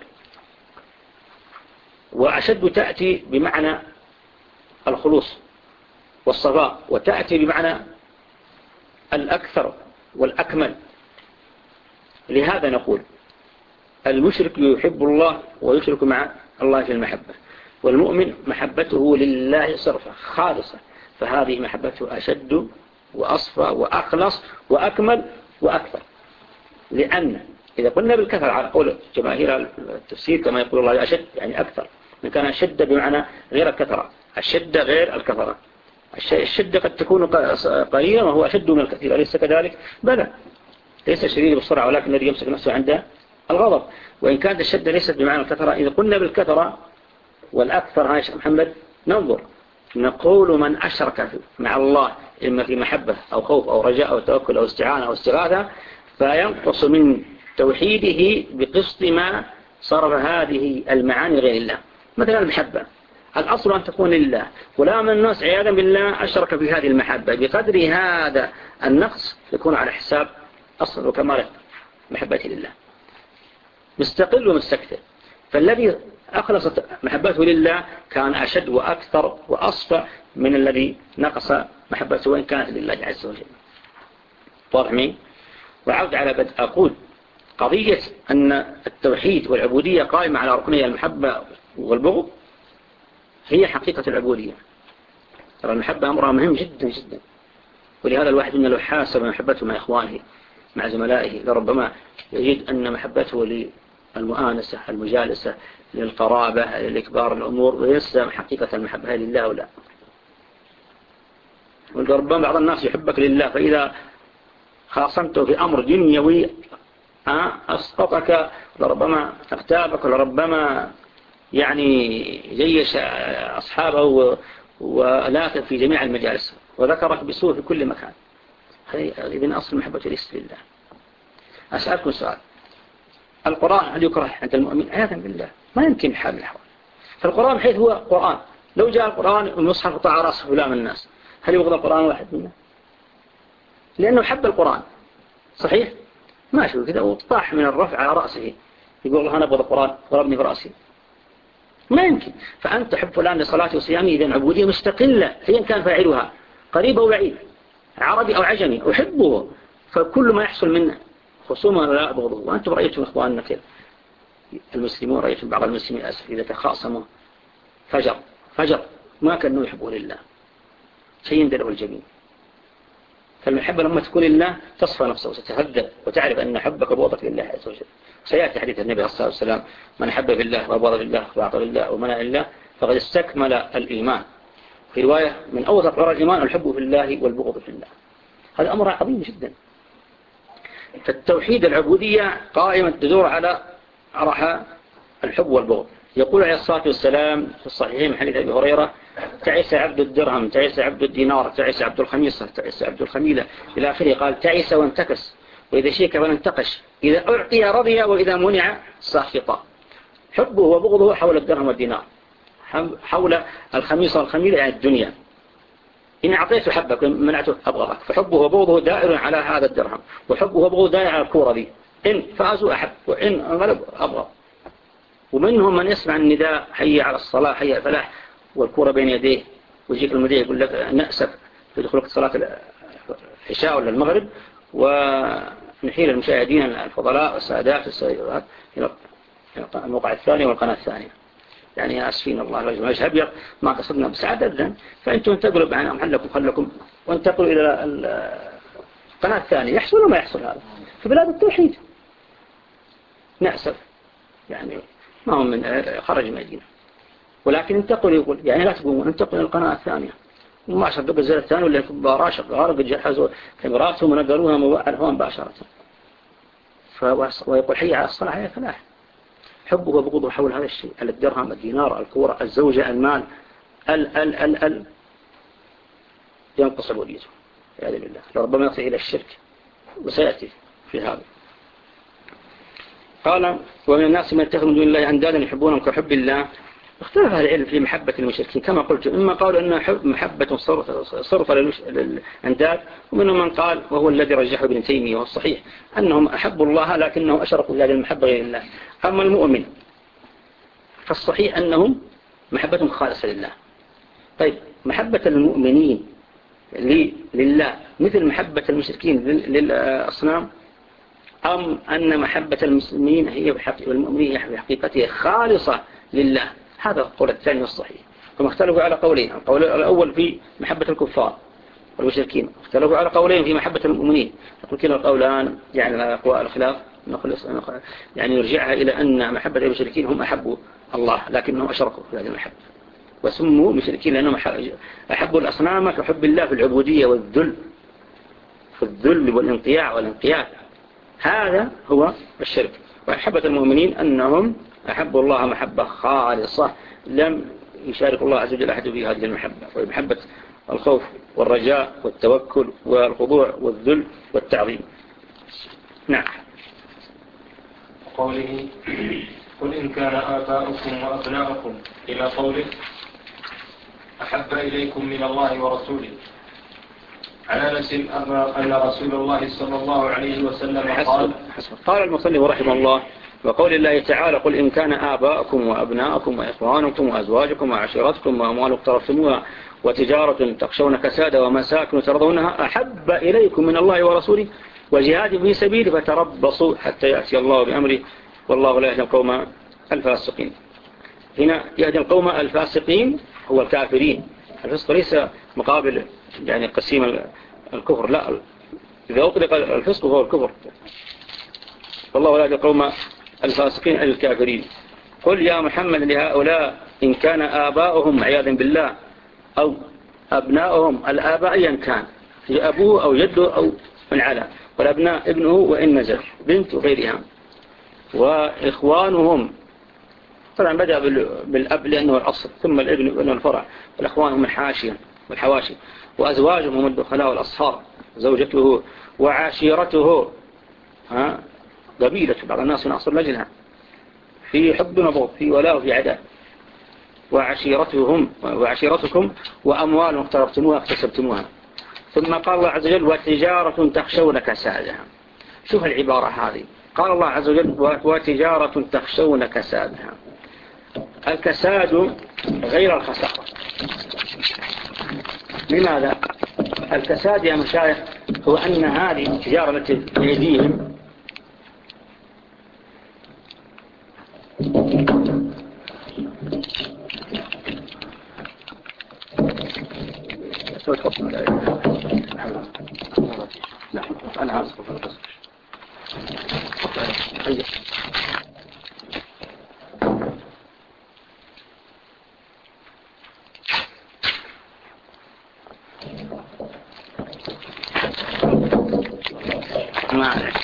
وأشد تأتي بمعنى الخلوص والصفاء، وتأتي بمعنى الأكثر والأكمل. لهذا نقول المشرك يحب الله ويشرك مع الله في المحبة، والمؤمن محبته لله صرفة خالصة، فهذه محبته أشد وأصفى وأخلص وأكمل وأكثر. لأن إذا قلنا بالكثر على قول جماهير التفسير كما يقول الله أشد يعني أكثر، من كان أشد بمعنى غير الكثرة، الشدة غير الكثرة. الشدة قد تكون قليلا وهو أشد من الكثير، أليس كذلك؟ بلى، ليس الشديد بالسرعة ولكن الذي يمسك نفسه عند الغضب. وإن كانت الشدة ليست بمعنى الكثرة، إذا قلنا بالكثرة والأكثر هاي شيخ محمد ننظر نقول من أشرك مع الله إما في محبة أو خوف أو رجاء أو توكل أو استعانة أو استغاثة، فينقص من توحيده بقسط ما صرف هذه المعاني غير الله. مثلا المحبة الأصل أن تكون لله، ولا من الناس عياذا بالله أشرك في هذه المحبة بقدر هذا النقص يكون على حساب أصل وكمال محبته لله، مستقل ومستكثر. فالذي أخلصت محبته لله كان أشد وأكثر وأصفى من الذي نقص محبته وإن كانت لله عز وجل. واضح مين؟ وعود على بدء أقول قضية أن التوحيد والعبودية قائمة على ركني المحبة والبغض هي حقيقة العبودية. ترى المحبة أمرها مهم جدا جدا، ولهذا الواحد منا لو حاسب محبته مع إخوانه مع زملائه لربما يجد أن محبته للمؤانسة المجالسة للقرابة للإكبار الأمور ويسلم حقيقة المحبة لله ولا. وربما بعض الناس يحبك لله، فإذا خاصمته في أمر دنيوي أسقطك، لربما اغتابك، لربما يعني جيش أصحابه ولاك في جميع المجالس وذكرك بسوء في كل مكان. إذن أصل محبة ليس لله. أسألكم سؤال: القرآن هل يكره عند المؤمن؟ عياذا بالله ما يمكن بحال من الأحوال. فالقرآن حيث هو قرآن، لو جاء القرآن والمصحف قطع رأسه فلان من الناس، هل يبغض القرآن واحد منا؟ لأنه حب القرآن صحيح؟ ما شو كذا وطاح من الرفع على رأسه يقول الله أنا أبغض القرآن ضربني برأسي، ما يمكن. فأنت تحب فلان لصلاته وصيامه، إذن عبودية مستقلة أيا كان فاعلها قريب أو بعيد، عربي أو عجمي، أحبه. فكل ما يحصل من خصومه لا أبغضه. وأنتم رأيتم إخواننا كيف المسلمون، رأيتم بعض المسلمين أسف إذا تخاصموا فجر فجر ما كانوا يحبون لله شيء يندله الجميع. فالمحبة لما تكون لله تصفى نفسه وتتهذب وتعرف أن حبك وبغضك لله عز وجل. سيأتي حديث النبي صلى الله عليه وسلم: من حب في الله وبغض في الله وأعطى لله ومنع لله فقد استكمل الإيمان. في رواية: من أوثق غير الإيمان الحب في الله والبغض في الله. هذا أمر عظيم جدا. فالتوحيد العبودية قائمة تدور على رحى الحب والبغض. يقول عليه الصلاة والسلام في الصحيحين من حديث أبي هريرة: تعس عبد الدرهم، تعس عبد الدينار، تعس عبد الخميصة، تعس عبد الخميلة إلى آخره. قال: تعس وانتكس، وإذا شيك فلانتقش، إذا أعطي رضي وإذا منع ساخط. حبه وبغضه حول الدرهم والدينار، حول الخميصة والخميلة يعني الدنيا. إن أعطيته حبك ومنعته أبغضك. فحبه وبغضه دائر على هذا الدرهم، وحبه وبغضه دائر على الكورة دي. إن فازوا أحب وإن غلب أبغض. ومنهم من يسمع النداء حي على الصلاة حي على الفلاح والكورة بين يديه، ويجيك المدير يقول لك نأسف في دخولك صلاة العشاء ولا المغرب، ونحيل المشاهدين الفضلاء والسادات والسيدات إلى الموقع الثاني والقناة الثانية. يعني أسفين الله الوجه وجه أبيض ما قصدنا بسعادة أبدا. فأنتم انتقلوا معنا محلكم خلكم وانتقلوا إلى القناة الثانية. يحصل وما يحصل هذا في بلاد التوحيد. نأسف يعني ما هم من خرج من الدين. ولكن انتقل يقول يعني لا تقومون انتقل القناة الثانية وما شغل الزر الثاني ولا كبارا شغال قد جهزوا كاميراتهم ونقلوها على الهواء مباشرة. ويقول حي على الصلاة حي على الفلاح. حبه وبغضه حول هذا الشيء، الدرهم، الدينار، الكورة، الزوجة، المال، ال ال ال ال ينقص عبوديته والعياذ بالله، لربما يصل إلى الشرك، وسيأتي في هذا. قال ومن الناس من يتخذ من دون الله أندادا يحبونهم كحب الله. اختلف أهل العلم في محبة المشركين كما قلت، إما قالوا أن محبة صرف للأنداد، ومنهم من قال وهو الذي رجحه ابن تيمية والصحيح أنهم أحبوا الله لكنهم أشركوا بهذه المحبة غير الله. أما المؤمن فالصحيح أنهم محبة خالصة لله. طيب محبة المؤمنين لله مثل محبة المشركين للأصنام، أم أن محبة المسلمين هي والمؤمنين في حقيقتها خالصة لله؟ هذا القول الثاني الصحيح. هم اختلفوا على قولين، القول الأول في محبة الكفار والمشركين، اختلفوا على قولين في محبة المؤمنين. يقول كلا القولان يعني أقوى الخلاف يعني يرجعها إلى أن محبة المشركين هم أحبوا الله لكنهم أشركوا في هذه المحبة وسموا مشركين لأنهم أحبوا الأصنام كحب الله في العبودية والذل، في الذل والانقياع والانقياد. هذا هو الشرك. ومحبة المؤمنين أنهم أحبوا الله محبة خالصة لم يشارك الله عز وجل أحد في هذه المحبة، ومحبة الخوف والرجاء والتوكل والخضوع والذل والتعظيم. نعم. قوله قل إن كان آباؤكم وأبناؤكم إلى قوله أحب إليكم من الله ورسوله. عن أنس أن رسول الله صلى الله عليه وسلم قال قال المصنف رحمه الله وقول الله تعالى قل إن كان آباؤكم وأبناؤكم وإخوانكم وأزواجكم وعشيرتكم وأموال اقترفتموها وتجارة تخشون كسادها ومساكن ترضونها أحب إليكم من الله ورسوله وجهاد في سبيله فتربصوا حتى يأتي الله بأمره والله لا يهدي القوم الفاسقين. هنا يهدي القوم الفاسقين هو الكافرين. الفسق ليس مقابل يعني قسيم الكفر، لا، إذا أطلق الفسق هو الكفر. والله لا يهدي القوم الفاسقين الكافرين. قل يا محمد لهؤلاء إن كان آباؤهم عياذا بالله أو أبناؤهم، الآباء أيا كان أبوه أو جده أو من على، والأبناء ابنه وإن نزل بنت وغيرها، وإخوانهم طبعا بدأ بالأب لأنه الأصل، ثم الابن لأنه الفرع، والإخوان هم الحاشية والحواشي، وأزواجهم هم الدخلاء والأصهار، زوجته وعاشيرته، ها قبيلة بعض الناس ينعصر لجلها في حب نبوغ في ولاء وفي عداء. وعشيرتهم وعشيرتكم وأموال اقترفتموها اكتسبتموها. ثم قال الله عز وجل وتجارة تخشون كسادها. شوف العبارة هذه، قال الله عز وجل وتجارة تخشون كسادها. الكساد غير الخسارة. لماذا؟ الكساد يا مشايخ هو أن هذه التجارة التي بأيديهم أنا هذا ما عليك.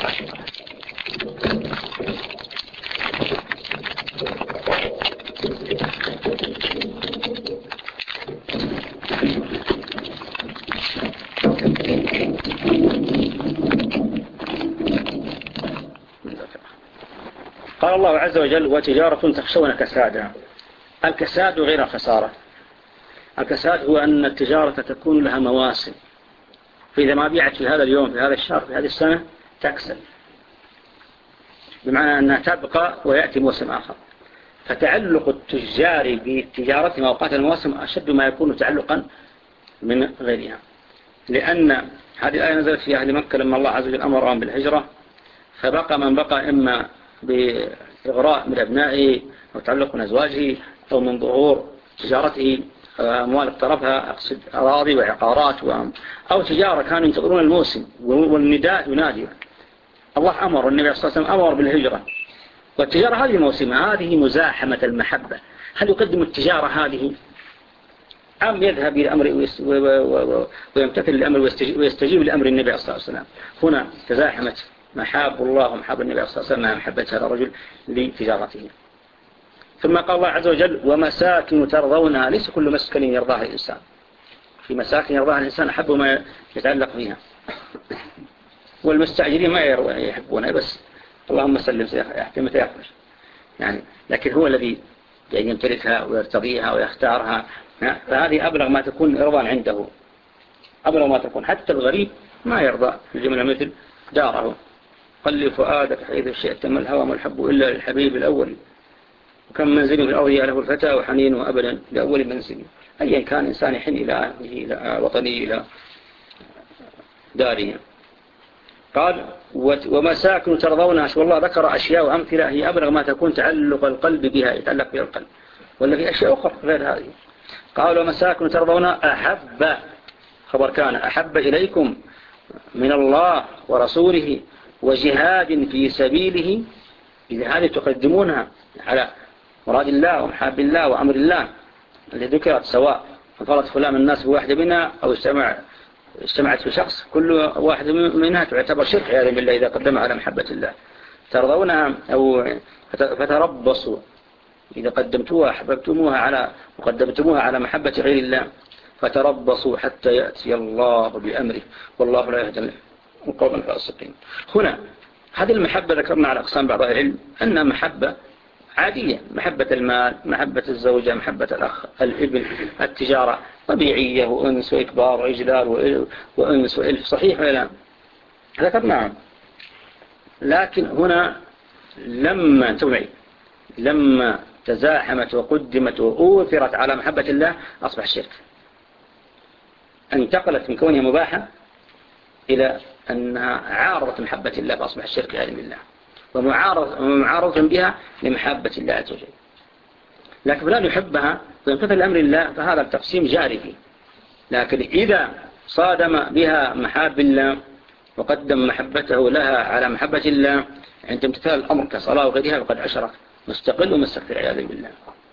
قال الله عز وجل وتجارة تخشون كسادها. الكساد غير الخسارة. الكساد هو أن التجارة تكون لها مواسم، فإذا ما بيعت في هذا اليوم في هذا الشهر في هذه السنة تكسل، بمعنى أنها تبقى ويأتي موسم آخر. فتعلق التجار بتجارتهم أوقات المواسم أشد ما يكون تعلقا من غيرها، لأن هذه الآية نزلت في أهل مكة لما الله عز وجل أمرهم بالهجرة، فبقى من بقى إما بإغراء من أبنائه أو تعلق من أزواجه أو من ظهور تجارته، أموال اقترفها أقصد أراضي وعقارات، أو تجارة كانوا ينتظرون الموسم والنداء ينادي. الله أمر والنبي صلى الله عليه وسلم أمر بالهجرة، والتجارة هذه موسمة، هذه مزاحمة المحبة، هل يقدم التجارة هذه أم يذهب إلى أمر ويمتثل الأمر ويستجيب لأمر النبي صلى الله عليه وسلم؟ هنا تزاحمت محاب الله ومحاب النبي صلى الله عليه وسلم مع محبة هذا الرجل لتجارته. ثم قال الله عز وجل ومساكن ترضونها. ليس كل مسكن يرضاها الإنسان، في مساكن يرضاها الإنسان أحب ما يتعلق بها، والمستعجلين ما يحبونها، بس اللهم سلم يحكي متى يأكل يعني، لكن هو الذي يعني يمتلكها ويرتضيها ويختارها، فهذه أبلغ ما تكون رضا عنده، أبلغ ما تكون. حتى الغريب ما يرضى في الجملة مثل داره قل فؤادك حيث شئت ما الهوى ما الحب إلا للحبيب الأول، وكم منزل في الأرض له الفتى وحنين أبدا لأول منزل. أيا كان إنسان يحن إلى أهله إلى وطنه إلى داره. قال ومساكن ترضونها، والله ذكر أشياء وأمثلة هي أبلغ ما تكون تعلق القلب بها، يتعلق بها القلب، ولا في أشياء أخرى غير هذه. قال ومساكن ترضونها أحب، خبر كان، أحب إليكم من الله ورسوله وجهاد في سبيله، إذا هذه تقدمونها على مراد الله ومحاب الله وأمر الله اللي ذكرت، سواء فقالت فلان الناس بواحدة منها أو اجتمع اجتمعت في شخص، كل واحد منها تعتبر شرك عياذا بالله إذا قدمها على محبة الله. ترضونها أو فتربصوا، إذا قدمتوها أحببتموها على وقدمتموها على محبة غير الله، فتربصوا حتى يأتي الله بأمره والله لا يهدي القوم الفاسقين. هنا هذه المحبة ذكرنا على أقسام بعض العلم أنها محبة عادية، محبة المال، محبة الزوجة، محبة الأخ، الابن، التجارة طبيعية، وأنس وإكبار وإجلال وأنس وإلف، صحيح ولا لا؟ ذكرناها. لكن هنا لما توعي لما تزاحمت وقدمت وأوثرت على محبة الله أصبح شرك، انتقلت من كونها مباحة إلى أنها عارضة محبة الله فأصبح الشرك عالم بالله، ومعارضة بها لمحبة الله عز وجل. لكن فلان يحبها ويمتثل لأمر الله فهذا التقسيم جاري فيه. لكن إذا صادم بها محاب الله وقدم محبته لها على محبة الله عند امتثال الأمر كصلاة وغيرها فقد أشرك مستقل ومستقل عياذا بالله.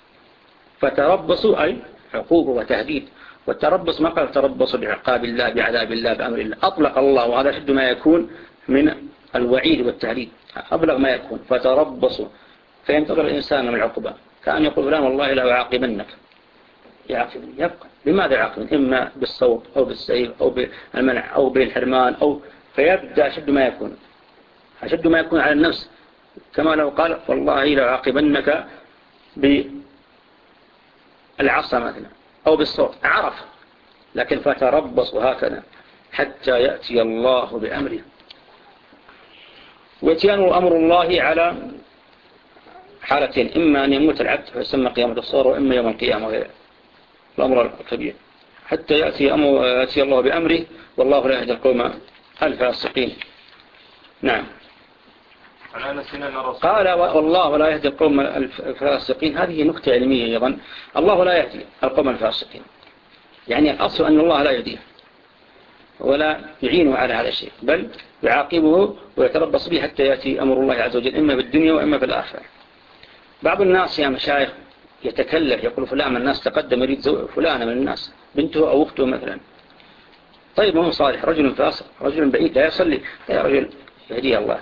فتربصوا أي عقوبة وتهديد، والتربص ما قال تربصوا بعقاب الله بعذاب الله بأمر الله، أطلق الله، وهذا شد ما يكون من الوعيد والتهديد، أبلغ ما يكون. فتربصوا فينتظر الإنسان من العقوبة، كأن يقول فلان والله لا أعاقبنك، يعاقبني، يبقى لماذا يعاقبني؟ إما بالصوت أو بالسيف أو بالمنع أو بالحرمان، أو فيبدأ شد ما يكون، أشد ما يكون على النفس، كما لو قال والله لا أعاقبنك بالعصا مثلا أو بالصوت، عرف. لكن فتربصوا هكذا حتى يأتي الله بأمره. ويتيان أمر الله على حالتين، إما أن يموت العبد فيسمى قيامة الصور، وإما يوم القيامة غير الأمر الكبير، حتى يأتي, أمر يأتي الله بأمره والله لا يهدي القوم الفاسقين. نعم. قال والله لا يهدي القوم الفاسقين، هذه نكتة علمية أيضا. الله لا يهدي القوم الفاسقين، يعني الأصل أن الله لا يهديه ولا يعينه على هذا الشيء، بل يعاقبه ويتربص به حتى يأتي أمر الله عز وجل، إما بالدنيا وإما في الآخرة. بعض الناس يا مشايخ يتكلف يقول فلان من الناس تقدم يريد فلانة من الناس بنته أو أخته مثلا، طيب هو صالح، رجل فاسق، رجل بعيد لا يصلي، يا رجل يهديه الله.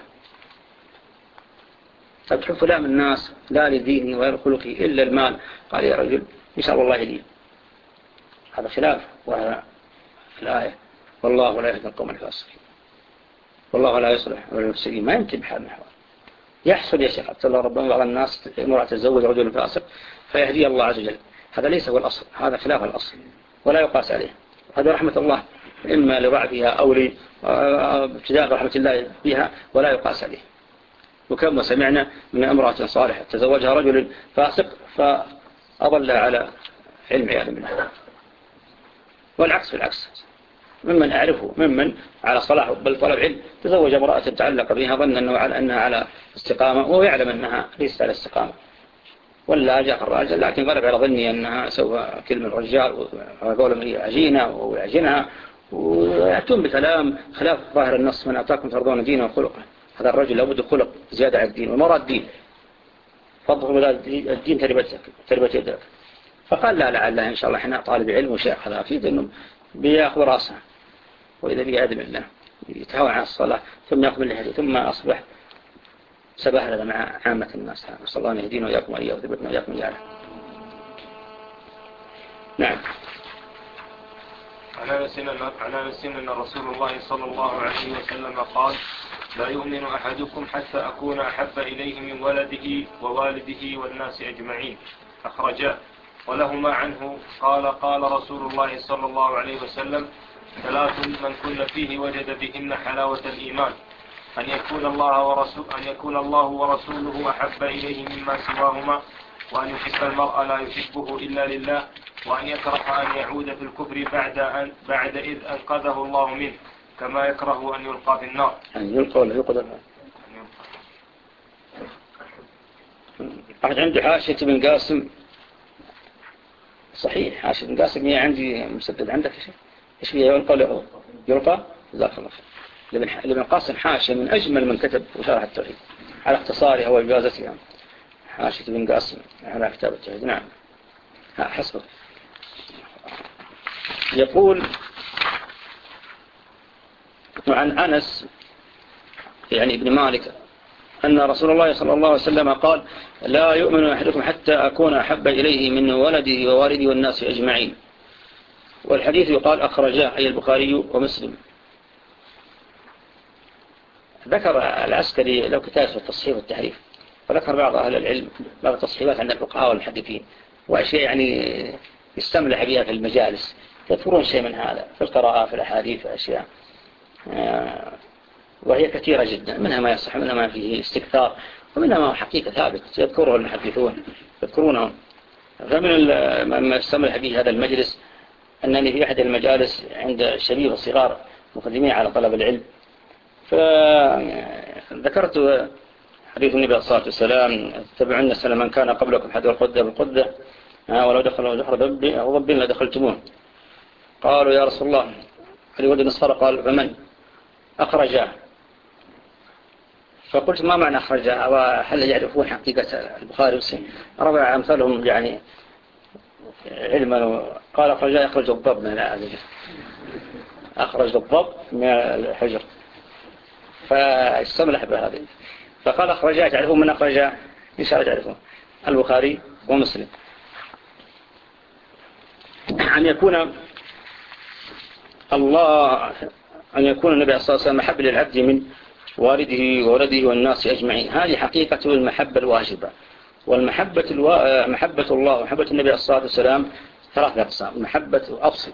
فتحب فلان من الناس لا لدينه ولا لخلقه إلا المال، قال يا رجل يسأل الله يهديه. هذا خلاف وهذا الآية والله لا يهدي القوم الفاسقين، والله لا يصلح المفسدين. ما يمكن بحال الحوال يحصل يا شيخ عبد الله ربنا بعض الناس امرأة تتزوج رجل فاسق فيهدي الله عز وجل، هذا ليس هو الأصل، هذا خلاف الأصل ولا يقاس عليه. هذا رحمة الله إما لضعفها أو لابتداء رحمة الله بها ولا يقاس عليه. وكما سمعنا من امرأة صالحة تزوجها رجل فاسق فأضلها على علم عياذا بالله، والعكس في العكس، ممن أعرفه ممن على صلاح بل طلب علم تزوج امرأة تعلق بها ظن أنه على أنها على استقامة وهو يعلم أنها ليست على استقامة، ولا جاء الراجل لكن غلب على ظني أنها سوى كلمة الرجال وقول من عجينة ويعجنها ويأتون بكلام خلاف ظاهر النص من أعطاكم ترضون دينه وخلقه. هذا الرجل لابد خلق زيادة على الدين ومراد الدين، فضل الدين تربتك تربت يدك. فقال لا لعله إن شاء الله إحنا طالب علم وشيخ هذا أكيد إنه بيأخذ رأسه وإذا بيأدم الله يتهوى عن الصلاة ثم يقبل لحيته ثم أصبح سبهلل مع عامة الناس. نسأل الله أن يهدينا وإياكم وإياه وثبتنا وإياكم جعله. نعم. عن أنس أن رسول الله صلى الله عليه وسلم قال لا يؤمن أحدكم حتى أكون أحب إليه من ولده ووالده والناس أجمعين. أخرجاه. ولهما عنه قال قال رسول الله صلى الله عليه وسلم ثلاث من كن فيه وجد بهن حلاوة الإيمان أن يكون الله ورسول أن يكون الله ورسوله أحب إليه مما سواهما وأن يحب المرء لا يحبه إلا لله وأن يكره أن يعود في الكفر بعد أن بعد إذ أنقذه الله منه كما يكره أن يلقى في النار. أن يلقى ولا يقدر. أحد عنده حاشية بن قاسم صحيح. حاشية بن قاسم هي عندي مسدد عندك شيء إيش فيها يلقى ولا يلقى؟ جزاك الله خير. لابن قاسم حاشية من أجمل من كتب وشرح التوحيد على اختصارها وإجازتها. حاشية بن قاسم على كتاب التوحيد. نعم حسبك. يقول عن أنس يعني ابن مالك أن رسول الله صلى الله عليه وسلم قال لا يؤمن أحدكم حتى أكون أحب إليه من ولده ووالده والناس أجمعين. والحديث يقال أخرجاه أي البخاري ومسلم. ذكر العسكري لو كتاب في التصحيف والتحريف وذكر بعض أهل العلم بعض التصحيفات عند الفقهاء والمحدثين وأشياء يعني يستملح بها في المجالس يذكرون شيء من هذا في القراءة في الأحاديث في أشياء وهي كثيرة جدا منها ما يصح منها ما فيه استكثار ومنها ما حقيقة ثابت يذكره المحدثون يذكرونه. فمن ما يستملح به هذا المجلس أنني في أحد المجالس عند شبيب الصغار مقدمين على طلب العلم فذكرت حديث النبي صلى الله عليه وسلم تبعون السنة من كان قبلكم حد القدة بالقدة ولو دخلوا دخل ضبي أو ضبي لدخلتموه. قالوا يا رسول الله الولد النصارى قال فمن أخرجاه. فقلت ما معنى أخرجاه وهل يعرفون حقيقة البخاري ومسلم ربع أمثالهم يعني علما. قال أخرجاه يخرج الضب من العالم أخرج الضب من الحجر فاستملح بهذه. فقال أخرجاه تعرفون من أخرجاه إن شاء الله تعرفون البخاري ومسلم. أن يكون الله أن يكون النبي صلى الله عليه وسلم محب للعبد من والده وولده والناس أجمعين. هذه حقيقة المحبة الواجبة. والمحبة الوا... محبة الله ومحبة النبي صلى الله عليه وسلم ثلاث أقسام. محبة أصل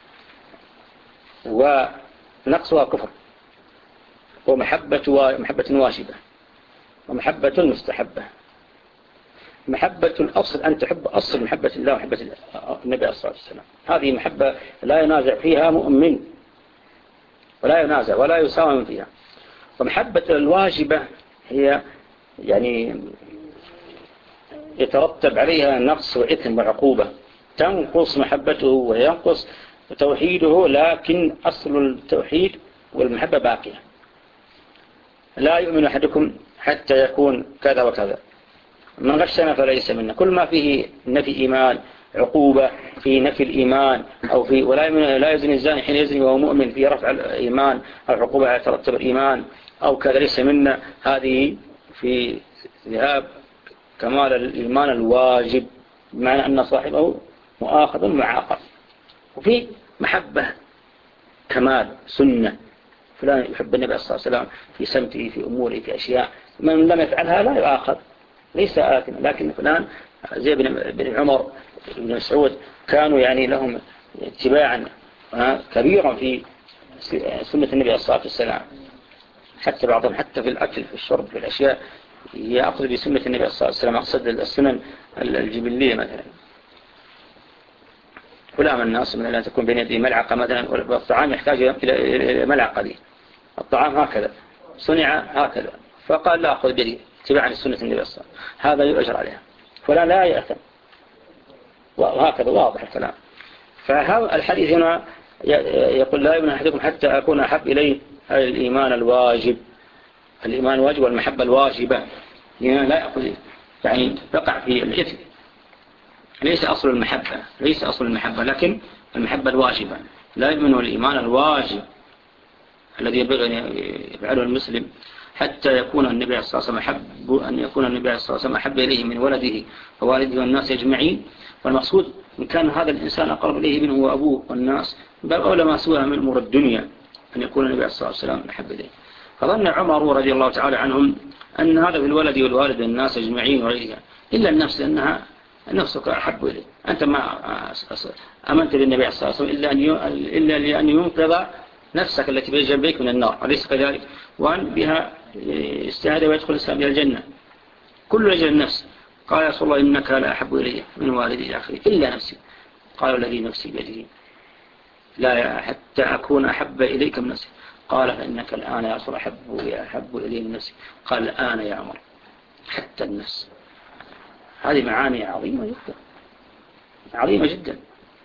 ونقصها كفر ومحبة و... محبة واجبة ومحبة مستحبة. محبة الأصل أن تحب أصل محبة الله ومحبة النبي صلى الله عليه وسلم. هذه محبة لا ينازع فيها مؤمن ولا ينازع ولا يساوم فيها. ومحبة الواجبة هي يعني يترتب عليها نقص وإثم وعقوبة تنقص محبته وينقص توحيده لكن أصل التوحيد والمحبة باقية. لا يؤمن أحدكم حتى يكون كذا وكذا من غشنا فليس منا. كل ما فيه نفي إيمان عقوبة في نفي الإيمان أو في ولا لا يزني الزاني حين يزني وهو مؤمن في رفع الإيمان أو عقوبة على ترتب الإيمان أو كذا ليس منا. هذه في ذهاب كمال الإيمان الواجب بمعنى أن صاحبه مؤاخذ معاقب. وفي محبة كمال سنة فلان يحب النبي صلى الله عليه وسلم في سمته في أموره في أشياء من لم يفعلها لا يؤاخذ ليس آثما. لكن فلان زي بن عمر بن مسعود كانوا يعني لهم اتباعا كبيرا في سنة النبي صلى الله عليه وسلم حتى بعضهم حتى في الأكل في الشرب في الأشياء يأخذ بسنة النبي صلى الله عليه وسلم. أقصد السنن الجبلية مثلا كلام الناس من أن تكون بين يدي ملعقة مثلا والطعام يحتاج إلى ملعقة دي الطعام هكذا صنع هكذا فقال لا أخذ بيدي اتباعا لسنة النبي صلى الله عليه وسلم هذا يؤجر عليها فلا لا يأثم وهكذا واضح الكلام. فهذا الحديث هنا يقول لا يؤمن أحدكم حتى أكون أحب إليه الإيمان الواجب الإيمان الواجب والمحبة الواجبة. يعني لا يأخذ يعني يقع في الإثم. ليس أصل المحبة ليس أصل المحبة لكن المحبة الواجبة، لا يؤمن الإيمان الواجب الذي ينبغي أن يفعله المسلم حتى يكون النبي صلى الله عليه وسلم أحب أن يكون النبي صلى الله عليه وسلم أحب إليه من ولده ووالده والناس أجمعين. والمقصود إن كان هذا الإنسان أقرب إليه منه وأبوه والناس، بل أولى ما سوى من أمور الدنيا أن يكون النبي صلى الله عليه وسلم أحب إليه. فظن عمر رضي الله تعالى عنهم أن هذا في الولد والوالد والناس أجمعين وغيرها، إلا النفس أنها نفسك أحب إليه. أنت ما أمنت للنبي صلى الله عليه وسلم إلا لأن ينقذ نفسك التي بين جنبيك من النار، أليس كذلك؟ وأن بها استهدى ويدخل الإسلام إلى الجنة، كل أجل النفس. قال يا رسول الله إنك لا أحب إلي من والدي إلى آخره إلا نفسي. قال الذي نفسي بيده لا حتى أكون أحب إليك من نفسي. قال فإنك الآن يا رسول أحب أحب إلي من نفسي. قال الآن يا عمر حتى النفس. هذه معاني عظيمة جدا عظيمة جدا.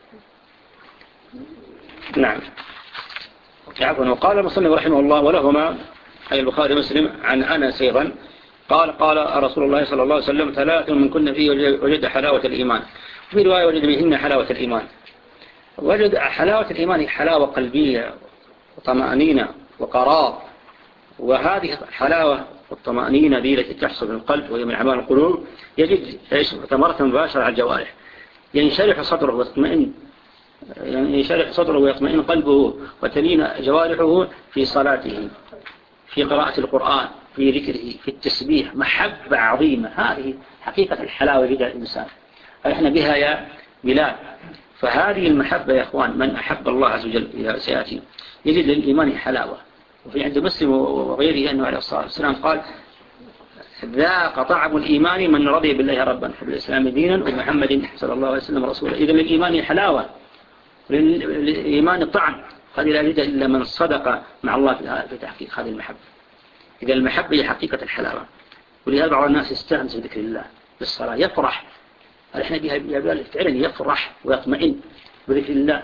نعم. عفوا. وقال المصنف رحمه الله ولهما أي البخاري مسلم عن أنس أيضا قال قال رسول الله صلى الله عليه وسلم ثلاث من كن فيه وجد حلاوة الإيمان. في رواية وجد منهن حلاوة الإيمان. وجد حلاوة الإيمان حلاوة قلبية وطمأنينة وقرار، وهذه حلاوة والطمأنينة دي التي تحصل في القلب وهي من أعمال القلوب يجد ثمرة مباشرة على الجوارح، ينشرح صدره ويطمئن ينشرح صدره ويطمئن قلبه وتلين جوارحه في صلاته في قراءة القرآن في ذكره في التسبيح. محبة عظيمة. هذه حقيقة الحلاوة لدى الإنسان احنا بها يا بلاد. فهذه المحبة يا أخوان من أحب الله عز وجل سيأتي يجد للإيمان حلاوة. وفي عند مسلم وغيره أنه عليه الصلاة والسلام قال ذاق طعم الإيمان من رضي بالله ربا وبالإسلام دينا ومحمد صلى الله عليه وسلم رسولا. إذا للإيمان حلاوة للإيمان طعم. هذه لا يجد إلا من صدق مع الله في تحقيق هذه المحبة. إذا المحبة هي حقيقة الحلاوة. ولهذا بعض الناس يستأنس بذكر الله بالصلاة يفرح. احنا بها بها فعلا يفرح ويطمئن بذكر الله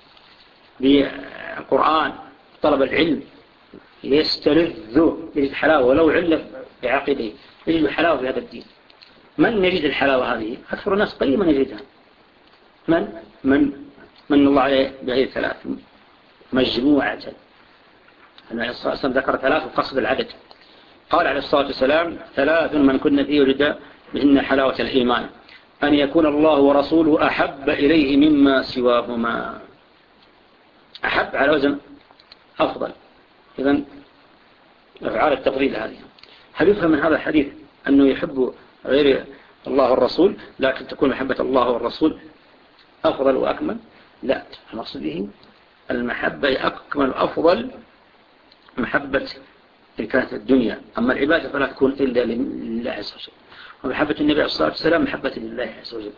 بالقرآن طلب العلم يستلذ يجد حلاوة ولو علة بعقله يجد حلاوة في هذا الدين. من يجد الحلاوة هذه؟ أكثر الناس قليل من يجدها. من من من الله عليه بهذه الثلاث مجموعة. النبي صلى الله عليه وسلم ذكر ثلاث وقصد العدد. قال عليه الصلاة والسلام ثلاث من كن فيه وجد بهن حلاوة الإيمان أن يكون الله ورسوله أحب إليه مما سواهما. أحب على وزن أفضل. إذن أفعال التفضيل هذه. هل يفهم من هذا الحديث أنه يحب غير الله والرسول لكن تكون محبة الله والرسول أفضل وأكمل؟ لا. المقصود به المحبة أكمل أفضل محبة إن كانت الدنيا. أما العبادة فلا تكون إلا لله عز وجل. ومحبة النبي عليه الصلاة والسلام محبة لله عز وجل.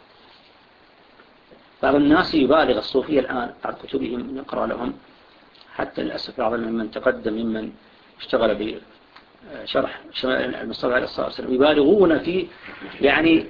بعض الناس يبالغ الصوفية الآن بعد كتبهم نقرأ لهم حتى للأسف بعض من تقدم ممن اشتغل بشرح المصطفى عليه الصلاة والسلام يبالغون في يعني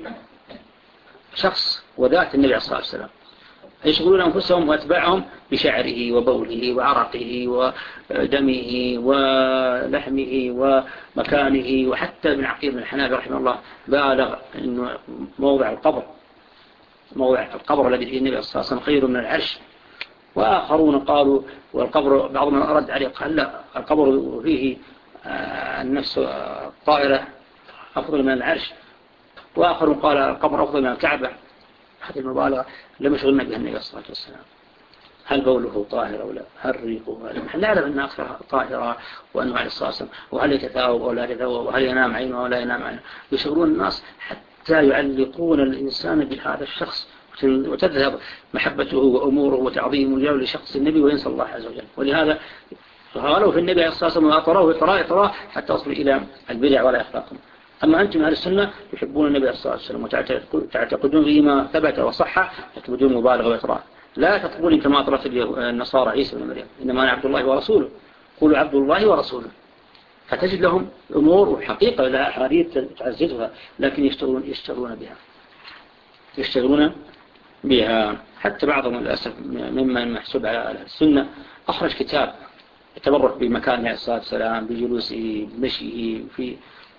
شخص وذات النبي عليه الصلاة والسلام. يشغلون أنفسهم وأتباعهم بشعره وبوله وعرقه ودمه ولحمه ومكانه. وحتى ابن عقيل بن الحنابلة رحمه الله بالغ أنه موضع القبر موضع القبر الذي فيه النبي صلى الله عليه وسلم خير من العرش. وآخرون قالوا والقبر بعضهم رد عليه قال لا القبر فيه النفس الطائرة أفضل من العرش. وآخرون قال القبر أفضل من الكعبة. هذه المبالغة لم يشغلنا بها النبي صلى الله عليه وسلم. هل بوله طاهر أو لا؟ هل ريقه؟ نحن نعلم أنها أكثر طاهرة وأنه عليه الصلاة والسلام. وهل يتثاوب أو لا يتثاوب وهل ينام عينه أو لا ينام عينه. يشغلون الناس حتى يعلقون الإنسان بهذا الشخص وتذهب محبته وأموره وتعظيمه لشخص النبي وينسى الله عز وجل. ولهذا غالوا في النبي عليه الصلاة والسلام وأطروه إطراء إطراء حتى وصلوا إلى البدع ولا يخلاقهم. أما أنتم أهل السنة يحبون النبي عليه الصلاة والسلام وتعتقدون فيما ثبت وصح بدون مبالغة وإطراء. لا تطلبون كما طلبت النصارى عيسى بن مريم إنما أنا عبد الله ورسوله. قولوا عبد الله ورسوله. فتجد لهم أمور وحقيقة لا أحاديث تعززها لكن يشتغلون يشتغلون بها يشتغلون بها. حتى بعضهم للأسف ممن محسوب على السنة أخرج كتاب يتبرك بمكان عليه الصلاة والسلام بجلوسه بمشيه في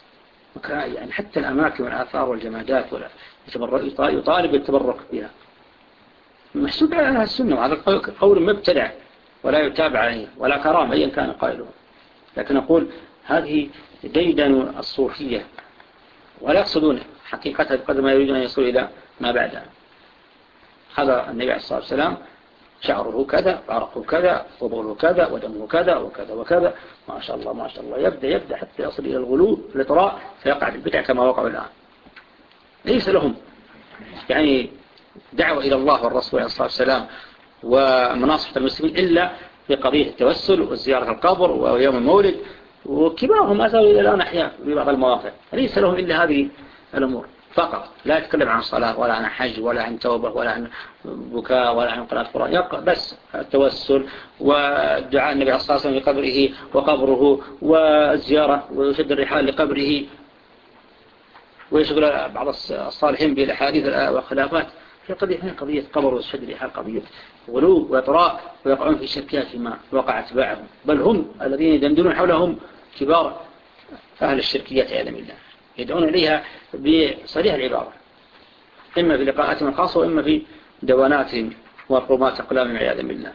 يعني حتى الأماكن والآثار والجمادات يطالب بالتبرك بها، محسوب على السنة، وهذا قول مبتدع ولا يتابع عليه ولا كرام أيا كان قائله. لكن أقول هذه ديدن الصوفية، ولا يقصدون حقيقتها بقدر ما يريدون أن يصلوا إلى ما بعدها. هذا النبي عليه الصلاة والسلام شعره كذا، عرقه كذا، وبوله كذا، ودمه كذا وكذا وكذا، ما شاء الله ما شاء الله، يبدأ يبدأ حتى يصل إلى الغلو الإطراء، فيقع بالبدع كما وقع الآن. ليس لهم يعني دعوة إلى الله والرسول عليه الصلاة والسلام ومناصحة المسلمين إلا في قضية التوسل وزيارة القبر ويوم المولد، وكبارهم ما زالوا إلى الآن أحياء في بعض المواقع. ليس لهم إلا هذه الأمور فقط، لا يتكلم عن صلاة ولا عن حج ولا عن توبة ولا عن بكاء ولا عن قراءة القرآن، يبقى بس التوسل ودعاء النبي صلى الله عليه وسلم لقبره وقبره والزيارة ويشد الرحال لقبره، ويشغل بعض الصالحين بالأحاديث والخلافات. في قضية قضية قبر وشد الرحال، قضية غلو وإطراء، ويقعون في شركات فيما وقع اتباعهم، بل هم الذين يدندنون حولهم كبار أهل الشركيات عياذا بالله، يدعون إليها بصريح العبارة، إما في لقاءاتهم الخاصة وإما في دواناتهم وقرمات أقلامهم عياذا بالله.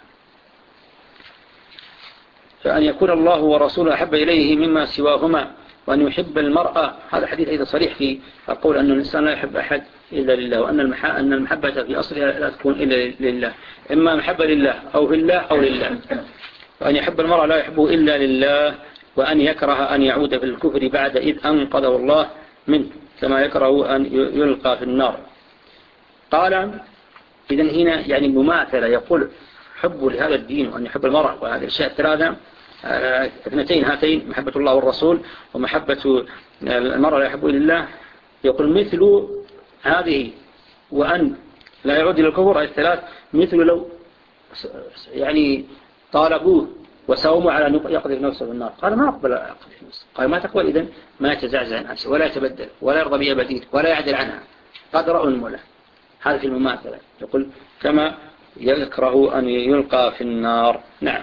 فأن يكون الله ورسوله أحب إليه مما سواهما، وأن يحب المرأة، هذا حديث أيضا صريح في القول أن الإنسان لا يحب أحد إلا لله، وأن أن المحبة في أصلها لا تكون إلا لله، إما محبة لله أو في الله أو لله. وأن يحب المرأة لا يحبه إلا لله، وأن يكره أن يعود في الكفر بعد إذ أنقذه الله منه، كما يكره أن يلقى في النار. قال إذن هنا يعني مماثلة، يقول حبه لهذا الدين وأن يحب المرأة، وهذه الأشياء الثلاثة اثنتين هاتين، محبة الله والرسول ومحبة المرأة لا يحبه إلا الله، يقول مثل هذه وأن لا يعود إلى الكفر الثلاث، مثل لو يعني طالبوه وساوموا على أن يقذف نفسه في النار، قال ما أقبل أقذف نفسه، قال ما تقبل إذن ما يتزعزع عن نفسه ولا يتبدل ولا يرضى بها بديل ولا يعدل عنها، قد رأوا المولى. هذا في المماثلة، يقول كما يكره أن يلقى في النار. نعم.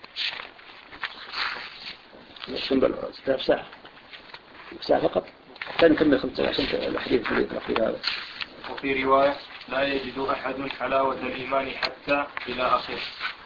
ساعة ساعة ساعة فقط، نكمل خمسة عشان الحديث الأخير هذا. وفي رواية لا يجد أحد حلاوة الإيمان حتى إلى آخره.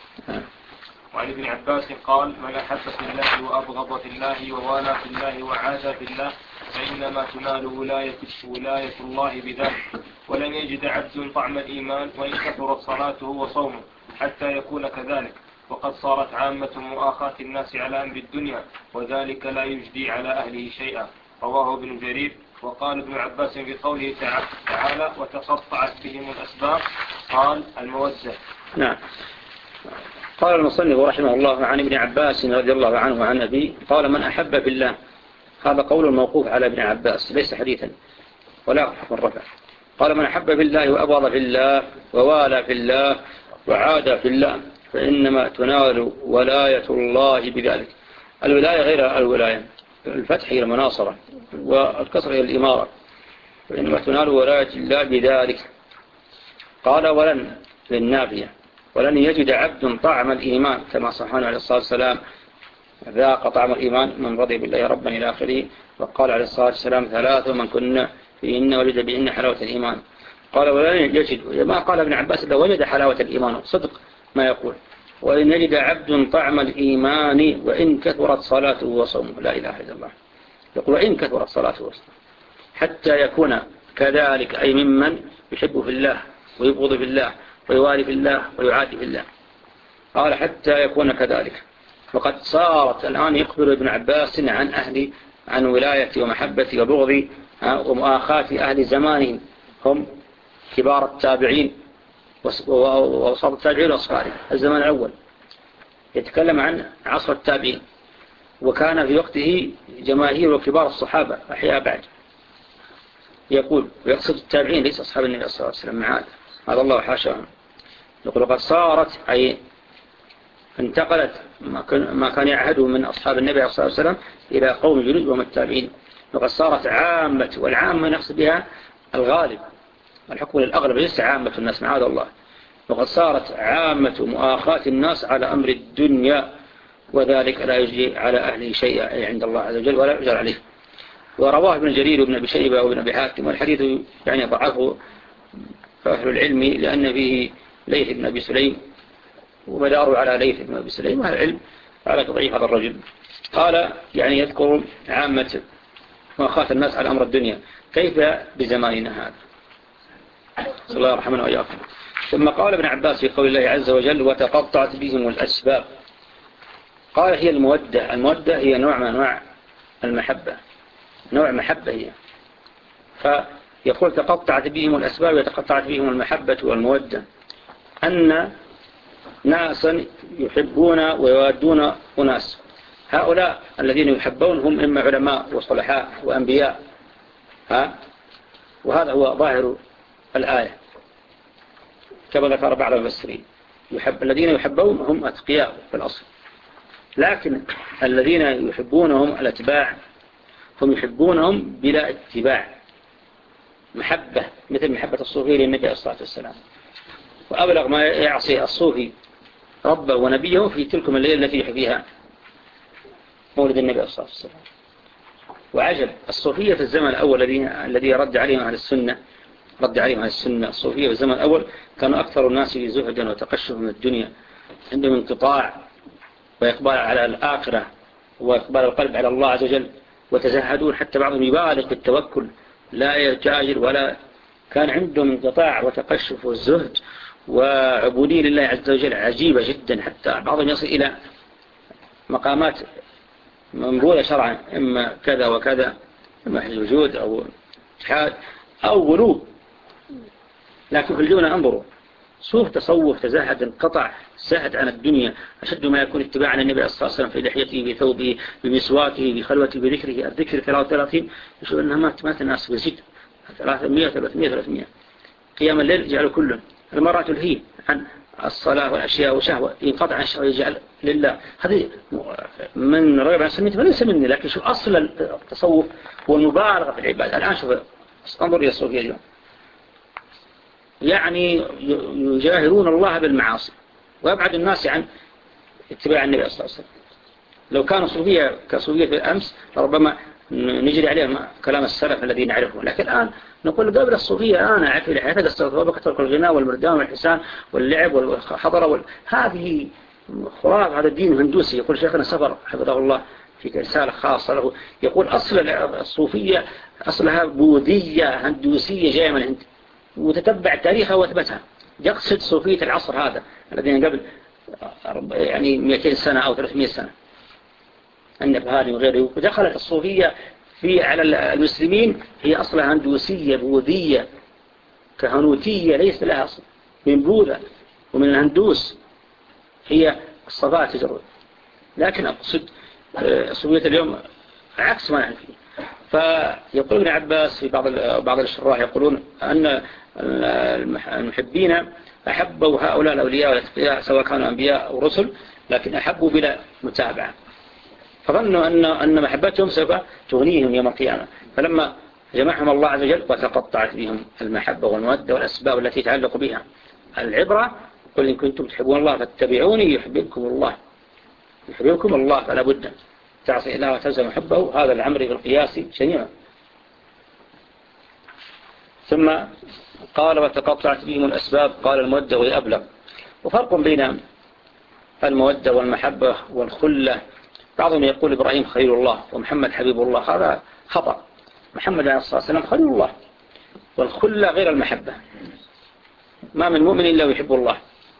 وعن ابن عباس قال من أحب في الله وأبغض في الله ووالى في الله وعاد في الله فإنما تنال ولاية, ولاية الله بذلك. ولن يجد عبد طعم الإيمان وإن كثرت صلاته وصومه حتى يكون كذلك، وقد صارت عامة مؤاخاة الناس على أمر الدنيا، وذلك لا يجدي على أهله شيئا. رواه ابن جرير. وقال ابن عباس في قوله تعالى وتقطعت بهم الأسباب، قال المودة. نعم. قال المصنف رحمه الله عن ابن عباس رضي الله عنه وعن أبيه قال من أحب في الله، هذا قول الموقوف على ابن عباس ليس حديثا ولا حكم الرفع. قال من أحب في الله وأبغض في الله ووالى في الله وعاد في الله فإنما تنال ولاية الله بذلك. الولاية غير الولاية، الفتح هي المناصرة والكسر هي الإمارة، فإنما تنال ولاية الله بذلك. قال ولن للنافية، ولن يجد عبد طعم الإيمان كما صحانه عليه الصلاة والسلام ذاق طعم الإيمان من رضي بالله ربا إلى آخره. وقال عليه الصلاة والسلام ثلاث من كنا فيهن وجد بهن حلاوة الإيمان. قال ولن يجد، ما قال ابن عباس إذا وجد حلاوة الإيمان، صدق ما يقول، ولن يجد عبد طعم الإيمان وإن كثرت صلاته وصومه. لا إله إلا الله. يقول وإن كثرت صلاته وصومه حتى يكون كذلك، أي ممن يحب في الله ويبغض في الله ويوالي في الله ويعادي في الله. قال حتى يكون كذلك. وقد صارت الآن يخبر ابن عباس عن أهل عن ولاية ومحبة وبغض ومؤاخاة أهل زمانهم، هم كبار التابعين وصار التابعين وأصغارهم. الزمان الأول يتكلم عن عصر التابعين، وكان في وقته جماهير وكبار الصحابة أحياء بعد. يقول ويقصد التابعين ليس أصحاب النبي صلى الله عليه وسلم معاد، هذا الله حاشاهم. يقول قد صارت أي انتقلت ما كان يعهده من أصحاب النبي صلى الله عليه وسلم إلى قوم جدد وهم التابعين. وقد صارت عامة، والعامة نقصد بها الغالب، الحكم للأغلب ليس عامة الناس معاذ الله. وقد صارت عامة مؤاخاة الناس على أمر الدنيا، وذلك لا يجري على أهله شيئا أي عند الله عز وجل ولا يجري عليه. ورواه ابن جرير وابن أبي شيبة وابن أبي حاتم، والحديث يعني ضعفه أهل العلم لأن فيه ليث بن أبي سليم، ومداره على ليث بن أبي سليم، وأهل العلم على تضعيف هذا الرجل. قال يعني يذكر عامة وأخاف الناس على أمر الدنيا، كيف بزماننا هذا؟ صلى الله رحمه وإياكم. ثم قال ابن عباس في قول الله عز وجل وتقطعت بهم الأسباب، قال هي المودة. المودة هي نوع من أنواع المحبة، نوع محبة هي. فيقول تقطعت بهم الأسباب وتقطعت بهم المحبة والمودة، أن ناسا يحبون ويوادون أناس. هؤلاء الذين يحبون هم إما علماء وصلحاء وأنبياء، ها؟ وهذا هو ظاهر الآية كما ذكر بعض المفسرين. يحب الذين يحبون هم أتقياء في الأصل، لكن الذين يحبونهم الأتباع هم يحبونهم بلا اتباع، محبة مثل محبة الصوفي للنبي عليه الصلاة والسلام. وأبلغ ما يعصي الصوفي ربه ونبيه في تلكم الليلة التي يحيي فيها مولد النبي عليه الصلاة والسلام. وعجب الصوفية في الزمن الأول الذي رد عليهم أهل السنة، رد عليهم أهل السنة. الصوفية في الزمن الأول كانوا أكثر الناس زهدا وتقشف من الدنيا، عندهم انقطاع وإقبال على الآخرة وإقبال القلب على الله عز وجل، وتزهدون حتى بعضهم يبالغ بالتوكل لا يجاجل، ولا كان عندهم انقطاع وتقشف والزهد وعبودية لله عز وجل عجيبة جدا، حتى بعضهم يصل إلى مقامات منبوذة شرعا، إما كذا وكذا، إما الوجود أو اتحاد أو غلو. لكن في الجملة انظروا، صوف تصوف تزهد انقطع زهد عن الدنيا أشد ما يكون اتباعا النبي صلى الله عليه وسلم في لحيته بثوبه بمسواكه بخلوته بذكره. الذكر ثلاثة وثلاثين يشوف أنها مات مات الناس بزيد ثلاثمائة ثلاثمائة ثلاثمائة. قيام الليل يجعل كله، المرأة تلهي عن الصلاة والأشياء وشهوة ينقطع عن الشهوة يجعل لله. هذه من رغب عن سنته فليس مني، لكن شو أصل التصوف والمبالغة في العبادة. الآن شوف انظر إلى الصوفية اليوم، يعني يجاهرون الله بالمعاصي ويبعد الناس عن اتباع النبي صلى الله عليه وسلم. لو كانوا صوفية كصوفية في الأمس ربما نجري عليهم كلام السلف الذين نعرفه، لكن الآن نقول قبل الصوفية أنا أعرف لحياتك استغفر ترك الغناء والمردان والحسان واللعب والحضرة وال... هذه خراف. هذا الدين الهندوسي. يقول شيخنا سفر حفظه الله في رسالة خاصة له، يقول أصل الصوفية أصلها بوذية هندوسية جاية من الهند، وتتبع تاريخها واثبتها. يقصد صوفية العصر هذا الذين قبل يعني مئتين سنة أو ثلاثمائة سنة النبهاني وغيره. ودخلت الصوفية في على المسلمين هي أصلها هندوسية بوذية كهنوتية ليس لها أصل، من بوذا ومن الهندوس هي الصفاء تجرد. لكن أقصد الصوفية اليوم عكس ما نحن فيه. فيقول ابن عباس في بعض بعض الشراح يقولون أن المحبين أحبوا هؤلاء الأولياء والأتقياء سواء كانوا أنبياء أو رسل، لكن أحبوا بلا متابعة، فظنوا أن أن محبتهم سوف تغنيهم يوم القيامة. فلما جمعهم الله عز وجل وتقطعت بهم المحبة والمودة والأسباب التي تعلق بها. العبرة قل إن كنتم تحبون الله فاتبعوني يحببكم الله، يحببكم الله فلا بد تعصي الله وتلزم محبه. هذا الأمر بالقياس شنيعا. ثم قال وتقطعت بهم الأسباب، قال المودة وهي أبلغ. وفرق بين المودة والمحبة والخلة. بعضهم يقول إبراهيم خليل الله ومحمد حبيب الله، هذا خطأ. محمد عليه الصلاة والسلام خليل الله، والخلة غير المحبة. ما من مؤمن إلا ويحب الله.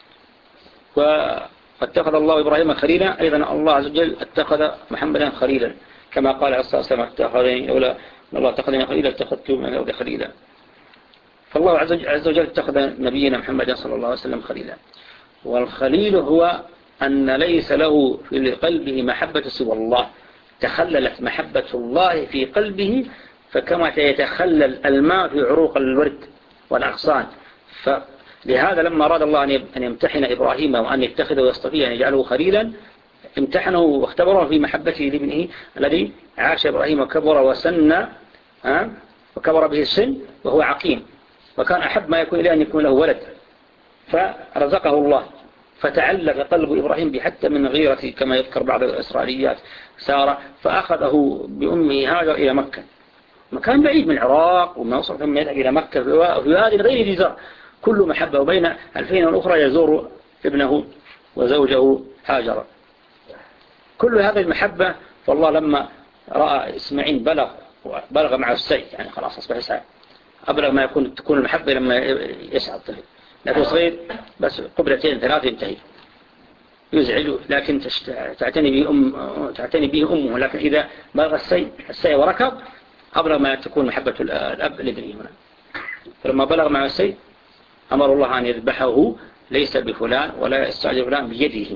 واتخذ الله إبراهيم خليلا، أيضا الله عز وجل اتخذ محمدا خليلا، كما قال عليه الصلاة والسلام اتخذني أولا الله اتخذني خليلا اتخذت من أولى خليلا. فالله عز وجل اتخذ نبينا محمدا صلى الله عليه وسلم خليلا. والخليل هو أن ليس له في قلبه محبة سوى الله، تخللت محبة الله في قلبه فكما يتخلل الماء في عروق الورد والأغصان. فلهذا لما أراد الله أن يمتحن إبراهيم وأن يتخذه ويستطيع أن يجعله خليلا، امتحنه واختبره في محبته لابنه الذي عاش إبراهيم وكبر وسن وكبر به السن وهو عقيم، وكان أحب ما يكون إليه أن يكون له ولد، فرزقه الله. فتعلق قلب إبراهيم بحتى من غيرته كما يذكر بعض الإسرائيليات سارة، فأخذه بأمه هاجر إلى مكة مكان بعيد من العراق وما وصل ثم يذهب إلى مكة وفي هذه غير ذي زرع، كله محبة. وبين الفين الأخرى يزور ابنه وزوجه هاجر، كل هذه المحبة. فالله لما رأى إسماعيل بلغ بلغ مع السيد، يعني خلاص أصبح يسعى، أبلغ ما يكون تكون المحبة لما يسعى الطفل، لكن صغير بس قبلتين ثلاثة ينتهي يزعج، لكن تعتني به أم تعتني به أمه. لكن إذا بلغ السيد السيد وركب أبلغ ما تكون محبة الأب لابنه هنا. فلما بلغ مع السيد أمر الله أن يذبحه، ليس بفلان ولا يستعجل فلان، بيده،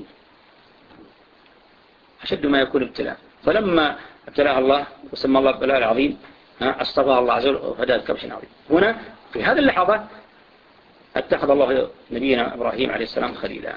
أشد ما يكون ابتلاء. فلما ابتلاه الله وسمى الله بلاء العظيم اصطفاها الله عز وجل وفداه كبش عظيم. هنا في هذه اللحظة اتخذ الله نبينا إبراهيم عليه السلام خليلا.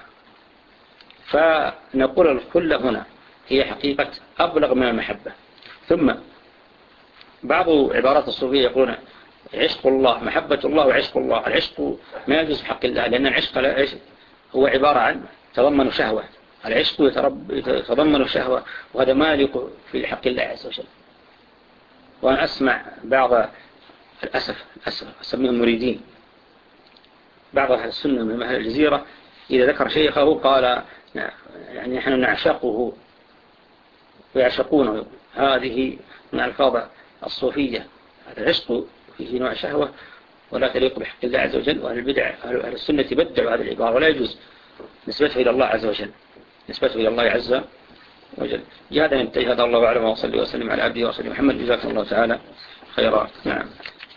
فنقول الخلة هنا هي حقيقة أبلغ من المحبة. ثم بعض عبارات الصوفية يقولون عشق الله، محبة الله وعشق الله. العشق ما يجوز في حق الله، لأن العشق هو عبارة عن تضمن شهوة، العشق يتضمن شهوة، وهذا ما يليق في حق الله عز وجل. وأنا أسمع بعض الأسف الأسف أسميهم مريدين، بعض أهل السنة من أهل الجزيرة إذا ذكر شيخه قال يعني نحن نعشقه ويعشقونه. هذه من ألفاظ الصوفية. العشق فيه نوع شهوة ولا تليق بحق الله عز وجل. وأهل البدع أهل السنة بدعوا هذه العبارة، ولا يجوز نسبته إلى الله عز وجل، نسبته إلى الله عز وجل. جهادا انتهي. هذا الله أعلم، وصلي وسلم على عبده ورسوله محمد. جزاكم الله تعالى خيرا. نعم.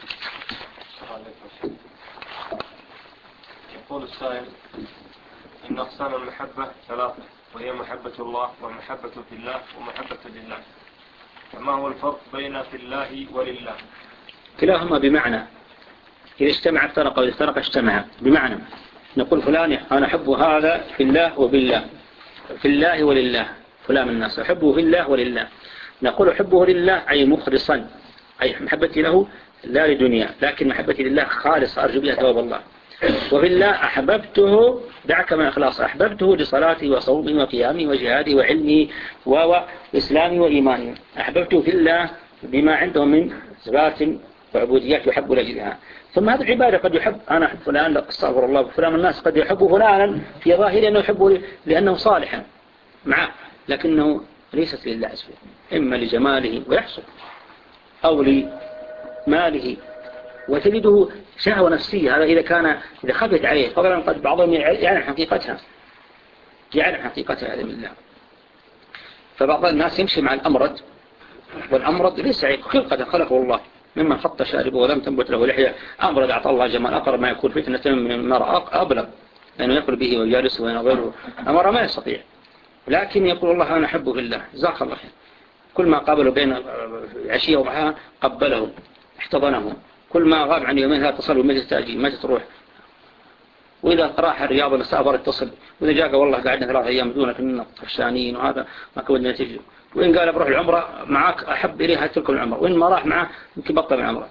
يقول السائل إن أقسام المحبة ثلاثة، وهي محبة الله ومحبة في الله ومحبة لله، فما هو الفرق بين في الله ولله؟ كلاهما بمعنى، إذا اجتمع افترق وإذا افترق اجتمع. بمعنى نقول فلان أنا أحب هذا في الله وبالله، في الله ولله. فلان الناس أحبه في الله ولله. نقول أحبه لله أي مخلصا، أي محبتي له لا لدنيا، لكن محبتي لله خالص أرجو بها ثواب الله. وفي الله أحببته، دعك من إخلاص، أحببته لصلاتي وصومي وقيامي وجهادي وعلمي وإسلامي وإيماني. أحببته في الله بما عنده من صفات وعبوديات يحب لجلها. ثم هذه العبادة قد يحب، أنا أحب فلان استغفر الله، فلان الناس قد يحب فلانا في ظاهره أنه يحبه لأنه صالحا معه، لكنه ليست لله عز وجل، إما لجماله ويحصل أو لماله وتلده شهوة نفسية. هذا إذا كان إذا خفت عليه فضلا قد بعضهم يعلم حقيقتها، يعلم حقيقتها هذا من الله. فبعض الناس يمشي مع الأمرد، والأمرد ليس خلقة خلقه الله، ممن خط شاربه ولم تنبت له لحية. أمرد أعطى الله جمال، أقرب ما يكون فتنة من المرأة أبلغ، لأنه يقول به ويجالسه وينظره. أمر ما يستطيع، لكن يقول الله أنا أحبه في الله، جزاك الله خير. كل ما قابله بين عشية وضحاها قبله احتضنه، كل ما غاب عن يومين هذا اتصل بمجلس تأجي ما تروح، وإذا راح الرياض نستأفر اتصل، وإذا جاء والله قعدنا ثلاث أيام دونك من طفشانين وهذا ما كودنا تجي، وإن قال بروح العمرة معك أحب إليه تلكم العمرة، وإن ما راح معه يمكن بطل من العمرة.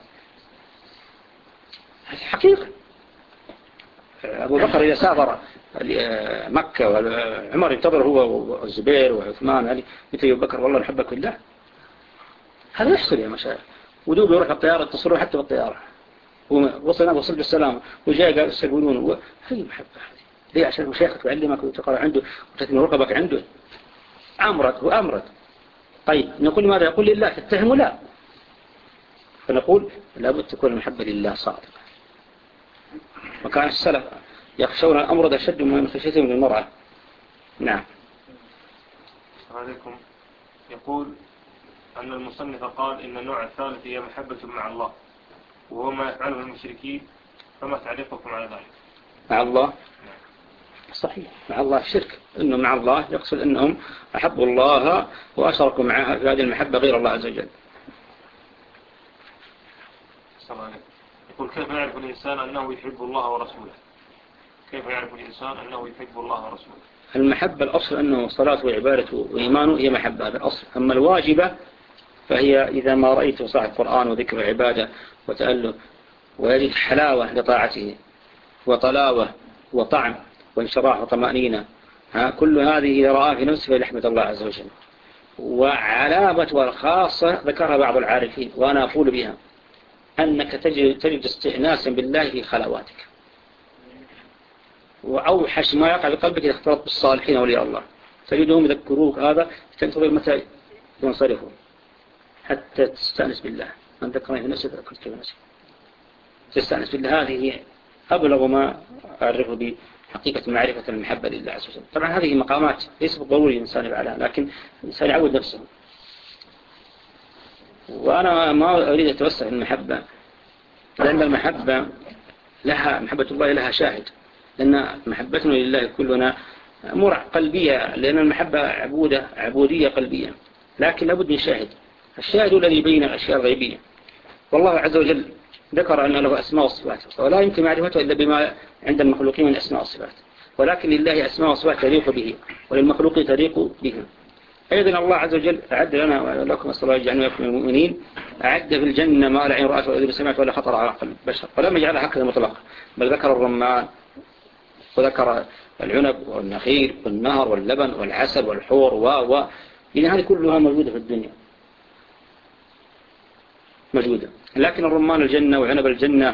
هذه حقيقة. أبو بكر إذا سافر مكة وعمر ينتظر هو والزبير وعثمان، هذه مثل أبو بكر والله نحبك بالله، هذا يحصل يا مشايخ. ودوب يروح الطيارة اتصلوا حتى بالطيارة، وصلنا وصل بالسلام، وجاء قال يستقبلونه. هذه محبة هذه ليه؟ عشان مشايخك يعلمك وتقرأ عنده وتثمن رقبك عنده. أمرد هو أمرد. طيب نقول ماذا؟ يقول لله تتهم؟ لا. فنقول لابد تكون المحبة لله صادقة. وكان السلف يخشون الأمرد أشد من خشيتهم للمرأة. نعم. عليكم. يقول أن المصنف قال إن النوع الثالث هي محبة مع الله، وهو ما يفعله المشركين، فما تعليقكم على ذلك؟ مع الله صحيح، مع الله شرك، إنه مع الله يقصد أنهم أحبوا الله وأشركوا معها في هذه المحبة غير الله عز وجل. يقول كيف يعرف الإنسان أنه يحب الله ورسوله؟ كيف يعرف الإنسان أنه يحب الله ورسوله؟ المحبة الأصل أنه صلاة وعبادة وإيمانه هي محبة، هذا الأصل. أما الواجبة فهي إذا ما رأيت صاحب القرآن وذكر العبادة وتأله ويجد حلاوة لطاعته وطلاوة وطعم وانشراح وطمأنينة، ها كل هذه إذا رأى في نفسه فليحمد الله عز وجل. وعلامة والخاصة ذكرها بعض العارفين وأنا أقول بها، أنك تجد, تجد استئناسا بالله في خلواتك، وأوحش ما يقع بقلبك إذا اختلط بالصالحين أولياء الله تجدهم يذكروك هذا، تنتظر متى ينصرفون حتى تستأنس بالله. من ذكرني في نفسي ذكرت في نفسي، تستأنس بالله. هذه هي أبلغ ما أعرفه بحقيقة معرفة المحبة لله عز وجل. طبعا هذه مقامات ليس بالضروري الإنسان يفعلها، لكن الإنسان يعود نفسه. وأنا ما أريد أتوسع في المحبة، لأن المحبة لها محبة الله لها شاهد، لأن محبتنا لله كلنا أمور قلبية، لأن المحبة عبودة عبودية قلبية، لكن لابد من شاهد. الشاهد الذي بين الأشياء الغيبية. والله عز وجل ذكر أن له أسماء وصفات، ولا يمكن معرفته إلا بما عند المخلوقين من أسماء وصفات، ولكن لله أسماء وصفات تليق به وللمخلوق تليق بهم. أيضا الله عز وجل أعد لنا ولكم أسأل الله يجعلنا ويكم المؤمنين، أعد في الجنة ما لا عين رأت ولا أذن سمعت ولا خطر على قلب بشر، ولم يجعلها هكذا مطلقا، بل ذكر الرمان وذكر العنب والنخيل والنهر واللبن والعسل والحور و و إذا هذه كلها موجودة في الدنيا موجودة، لكن الرمان الجنة وعنب الجنة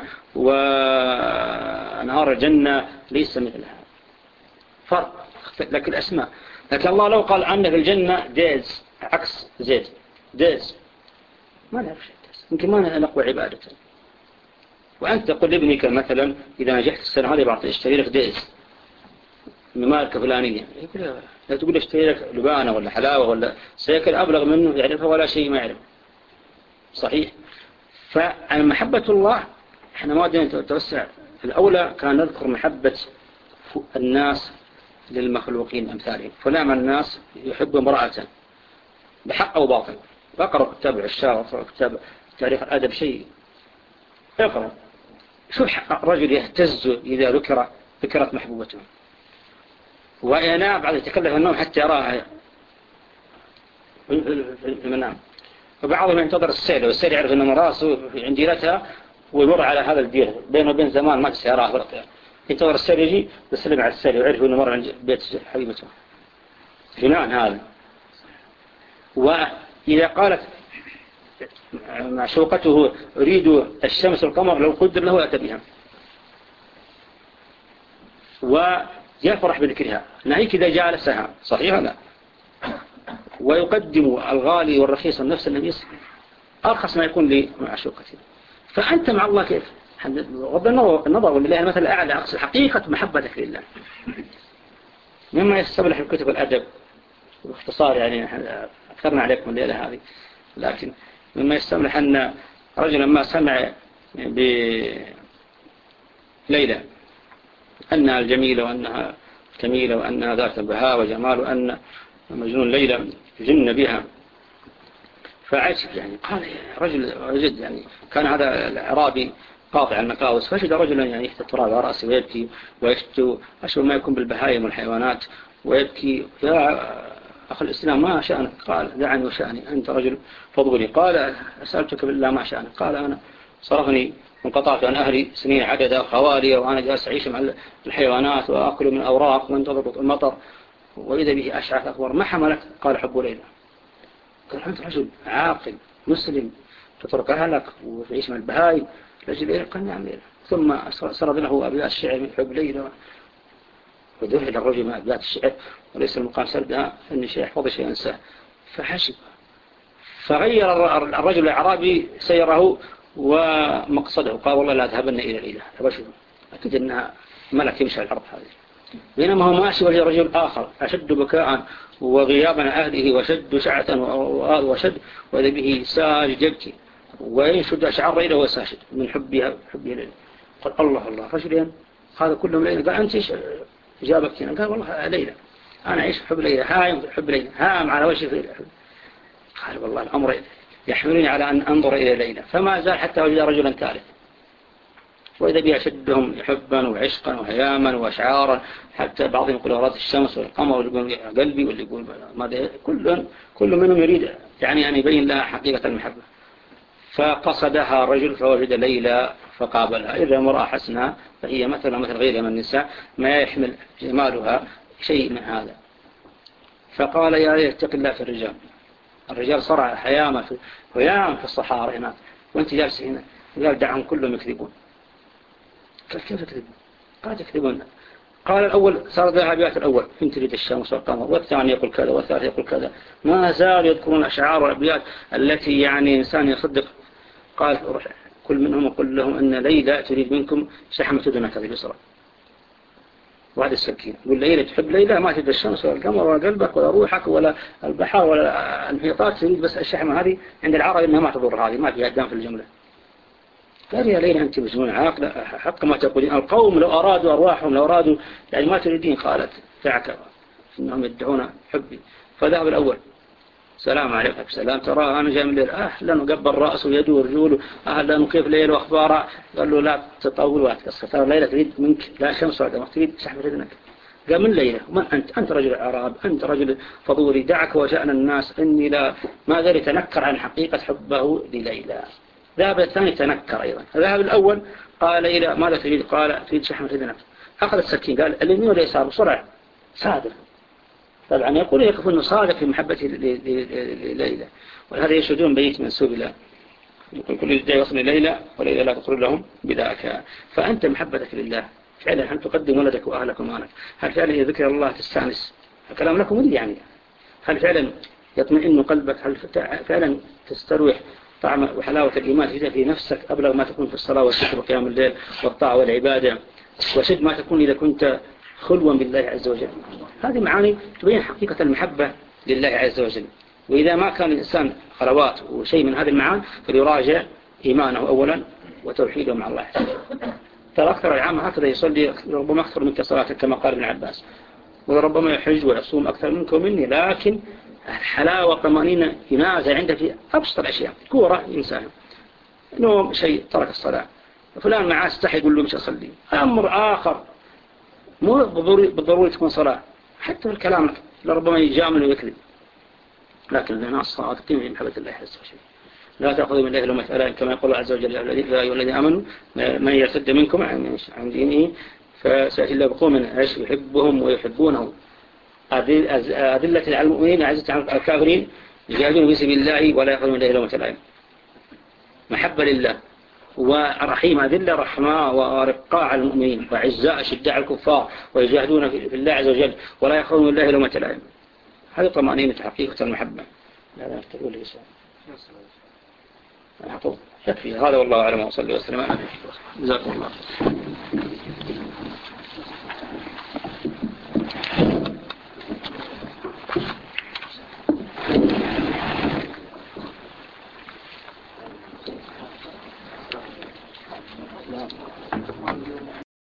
ونهار الجنة ليس مثلها، فرق. لكن الأسماء، لكن الله لو قال عنه في الجنة ديز عكس زيت ديز ما نعرف شيء، يمكن ما نقوى عبادته. وأنت تقول لابنك مثلا إذا نجحت السنة هذه بعطي اشتري لك ديز من ماركة فلانية، يقول لا تقول اشتري لك لبانة ولا حلاوة ولا سيكل أبلغ منه يعرفها ولا شيء ما يعرف. صحيح. فمحبة الله احنا ما بدنا نتوسع. الأولى كان نذكر محبة الناس للمخلوقين أمثالهم. فلان الناس يحب امرأة بحق أو باطل، اقرأ كتاب العشاء واقرأ كتاب تاريخ الأدب شيء اقرأ شو رجل يهتز إذا ذكر ذكرت محبوبته وينام بعد يتكلف النوم حتى يراها في المنام. وبعضهم ينتظر السيل، والسيل يعرف أنه راسه عند ديرتها ويمر على هذا الدير بينه وبين زمان ما تسيراه، ينتظر السيل يجي يسلم على السيل ويعرف أنه مر عند بيت حبيبته. جنان هذا. وإذا قالت معشوقته أريد الشمس والقمر لو قدر له أتى بها، ويفرح بذكرها، ناهيك إذا جالسها. صحيح لا؟ ويقدم الغالي والرخيص النفس النبيس أرخص ما يكون لمعشوقته. فأنت مع الله كيف؟ غض النظر ولله المثل الأعلى، أقصد حقيقة محبتك لله. مما يستبلح الكتب الأدب باختصار، يعني أكثرنا عليكم الليلة هذه، لكن مما يستبلح أن رجلا ما سمع بليلى أنها الجميلة وأنها كميلة وأنها ذات بهاء وجمال وأن مجنون ليلى جن بها، فعجب يعني. قال رجل وجد يعني كان هذا الأعرابي قاطع المكاوس، فشد رجلا يعني يحت التراب على رأسه ويبكي ويشتو أشبه ما يكون بالبهائم والحيوانات ويبكي. يا أخي الإسلام ما شأنك؟ قال دعني وشأني، أنت رجل فضولي. قال أسألتك بالله ما شأنك؟ قال أنا صرفني انقطعت عن أهلي سنين عددا خوالي، وأنا جالس أعيش مع الحيوانات وأكل من أوراق وانتظر المطر، وإذا به أشعث أخبار. ما حملك؟ قال حب ليلى. قال أنت رجل عاقل مسلم تترك أهلك وتعيش مع البهائم لأجل ليلى؟ قال نعم ليلى. ثم سرد له أبيات الشعر من حب ليلى، وذهل الرجل من أبيات الشعر وليس المقام سردها أن شيء يحفظ شيء ينساه. فحشب، فغير الرجل الأعرابي سيره ومقصده، قال والله لا أذهبن إلى الإله أبشر، أكيد أنها ملك يمشي على الأرض هذه. بينما هو ماشي وجه رجل آخر أشد بكاء وغيابا أهله وشد شعة وشد، وإذا به ساجد يبكي وينشد أشعار ليلة وهو ساجد من حبها حبه ليلة. قال الله الله رجلين هذا كلهم ليلة. قال أنت إيش جابك هنا؟ قال والله ليلة، أنا أعيش حب ليلة، هاي حب ليلة، هام على وجه ليلة. قال والله الأمر يحملني على أن أنظر إلى ليلة. فما زال حتى وجد رجلا ثالث، وإذا بي أشدهم حبا وعشقا وهياما وأشعارا، حتى بعضهم يقول أراد الشمس والقمر، واللي يقول قلبي، واللي يقول ماذا، كل كل منهم يريد يعني أن يبين لها حقيقة المحبة. فقصدها الرجل فوجد ليلى فقابلها. إذا امرأة حسنة فهي مثلا مثل غيرها من النساء ما يحمل جمالها شيء من هذا. فقال يا اتق الله في الرجال، الرجال صرع حيامة ويام في الصحارى هناك وانت جالس هنا. قال دعهم كلهم يكذبون. قال كيف يكذبون؟ قال يكذبون. قال الأول صار ذا أبيات الأول إن تريد الشمس والقمر، والثاني يقول كذا والثالث يقول كذا. ما زال يذكرون أشعار والأبيات التي يعني إنسان يصدق. قال كل منهم وقل لهم أن ليلى تريد منكم شحمة دونك اليسرى. وهذا السكين يقول ليلى تحب ليلى ما تريد الشمس ولا القمر ولا قلبك ولا روحك ولا البحر ولا المحيطات، تريد بس الشحمة هذه. عند العرب إنها ما تضر، هذه ما فيها دام في الجملة. قال يا ليلى أنت مجنون عاقل حق ما تقولين. القوم لو أرادوا أرواحهم لو أرادوا يعني ما تريدين. قالت دعك إنهم يدعون حبي. فذهب الأول سلام عليكم سلام ترى أنا جاي من الليل أهلا وقبل رأسه ويده ورجوله أهلا وكيف ليل وأخباره. قال له لا تطول واتقصر ترى ليلة تريد منك لا شمس ولا قمر تريد شحمة إذنك. قال من ليلة من أنت؟ أنت رجل عرب أنت رجل فضولي دعك وشأن الناس إني لا ما زال يتنكر عن حقيقة حبه لليلى. ذهب الثاني تنكر أيضا. ذهب الأول قال ليلى ماذا تريد؟ قال تريد شحمة إذنك. أخذ السكين قال اليمين واليسار بسرعة صادق. طبعا يقول يكفي أنه صادق في محبته لليلى. ولهذا يشهدون بيت منسوب له يقول كل يدعي يصل لليلى وليلى لا تقول لهم بذاك. فأنت محبتك لله فعلا هل تقدم ولدك وأهلك ومالك؟ هل فعلا ذكر الله تستانس؟ الكلام لكم اللي يعني هل فعلا يطمئن قلبك؟ هل فعلا تستروح طعم وحلاوة الإيمان تجد في نفسك أبلغ ما تكون في الصلاة والشكر وقيام الليل والطاعة والعبادة وشد ما تكون إذا كنت خلوا بالله عز وجل؟ هذه معاني تبين حقيقة المحبة لله عز وجل. وإذا ما كان الإنسان خلوات وشيء من هذه المعاني فليراجع إيمانه أولا وتوحيده مع الله. ترى أكثر العام هكذا يصلي ربما أكثر منك صلاة كما قال ابن عباس وربما يحج ويصوم أكثر منك ومني، لكن الحلاوة طمأنينة ينازع عنده في أبسط الأشياء. كورة إنسان نوم شيء ترك الصلاة فلان معاه استحي يقول له مش أصلي. أمر آخر مو بالضروري تكون صلاة حتى الكلام لربما يجامل ويكذب، لكن لنا الصادقين في محبة الله عز وجل. لا تأخذوا من الله لومة لائم كما يقول عز وجل يا أيها الذين آمنوا من يرتد منكم عن دينه فسيأتي الله بقوم يحبهم ويحبونه أذلة على المؤمنين أعزة على الكافرين يجاهدون في سبيل الله ولا يأخذوا من الله لومة لائم. محبة لله ورحيم أذلة رحماء ورقاء على المؤمنين وعزاء شداء الكفار ويجاهدون في الله عز وجل ولا يأخذوا من الله لومة لائم. هذه طمأنينة حقيقة المحبة. لا نفتقوا لي سؤال يكفي هذا والله أعلم وصلي وسلم على نبينا محمد. جزاكم الله.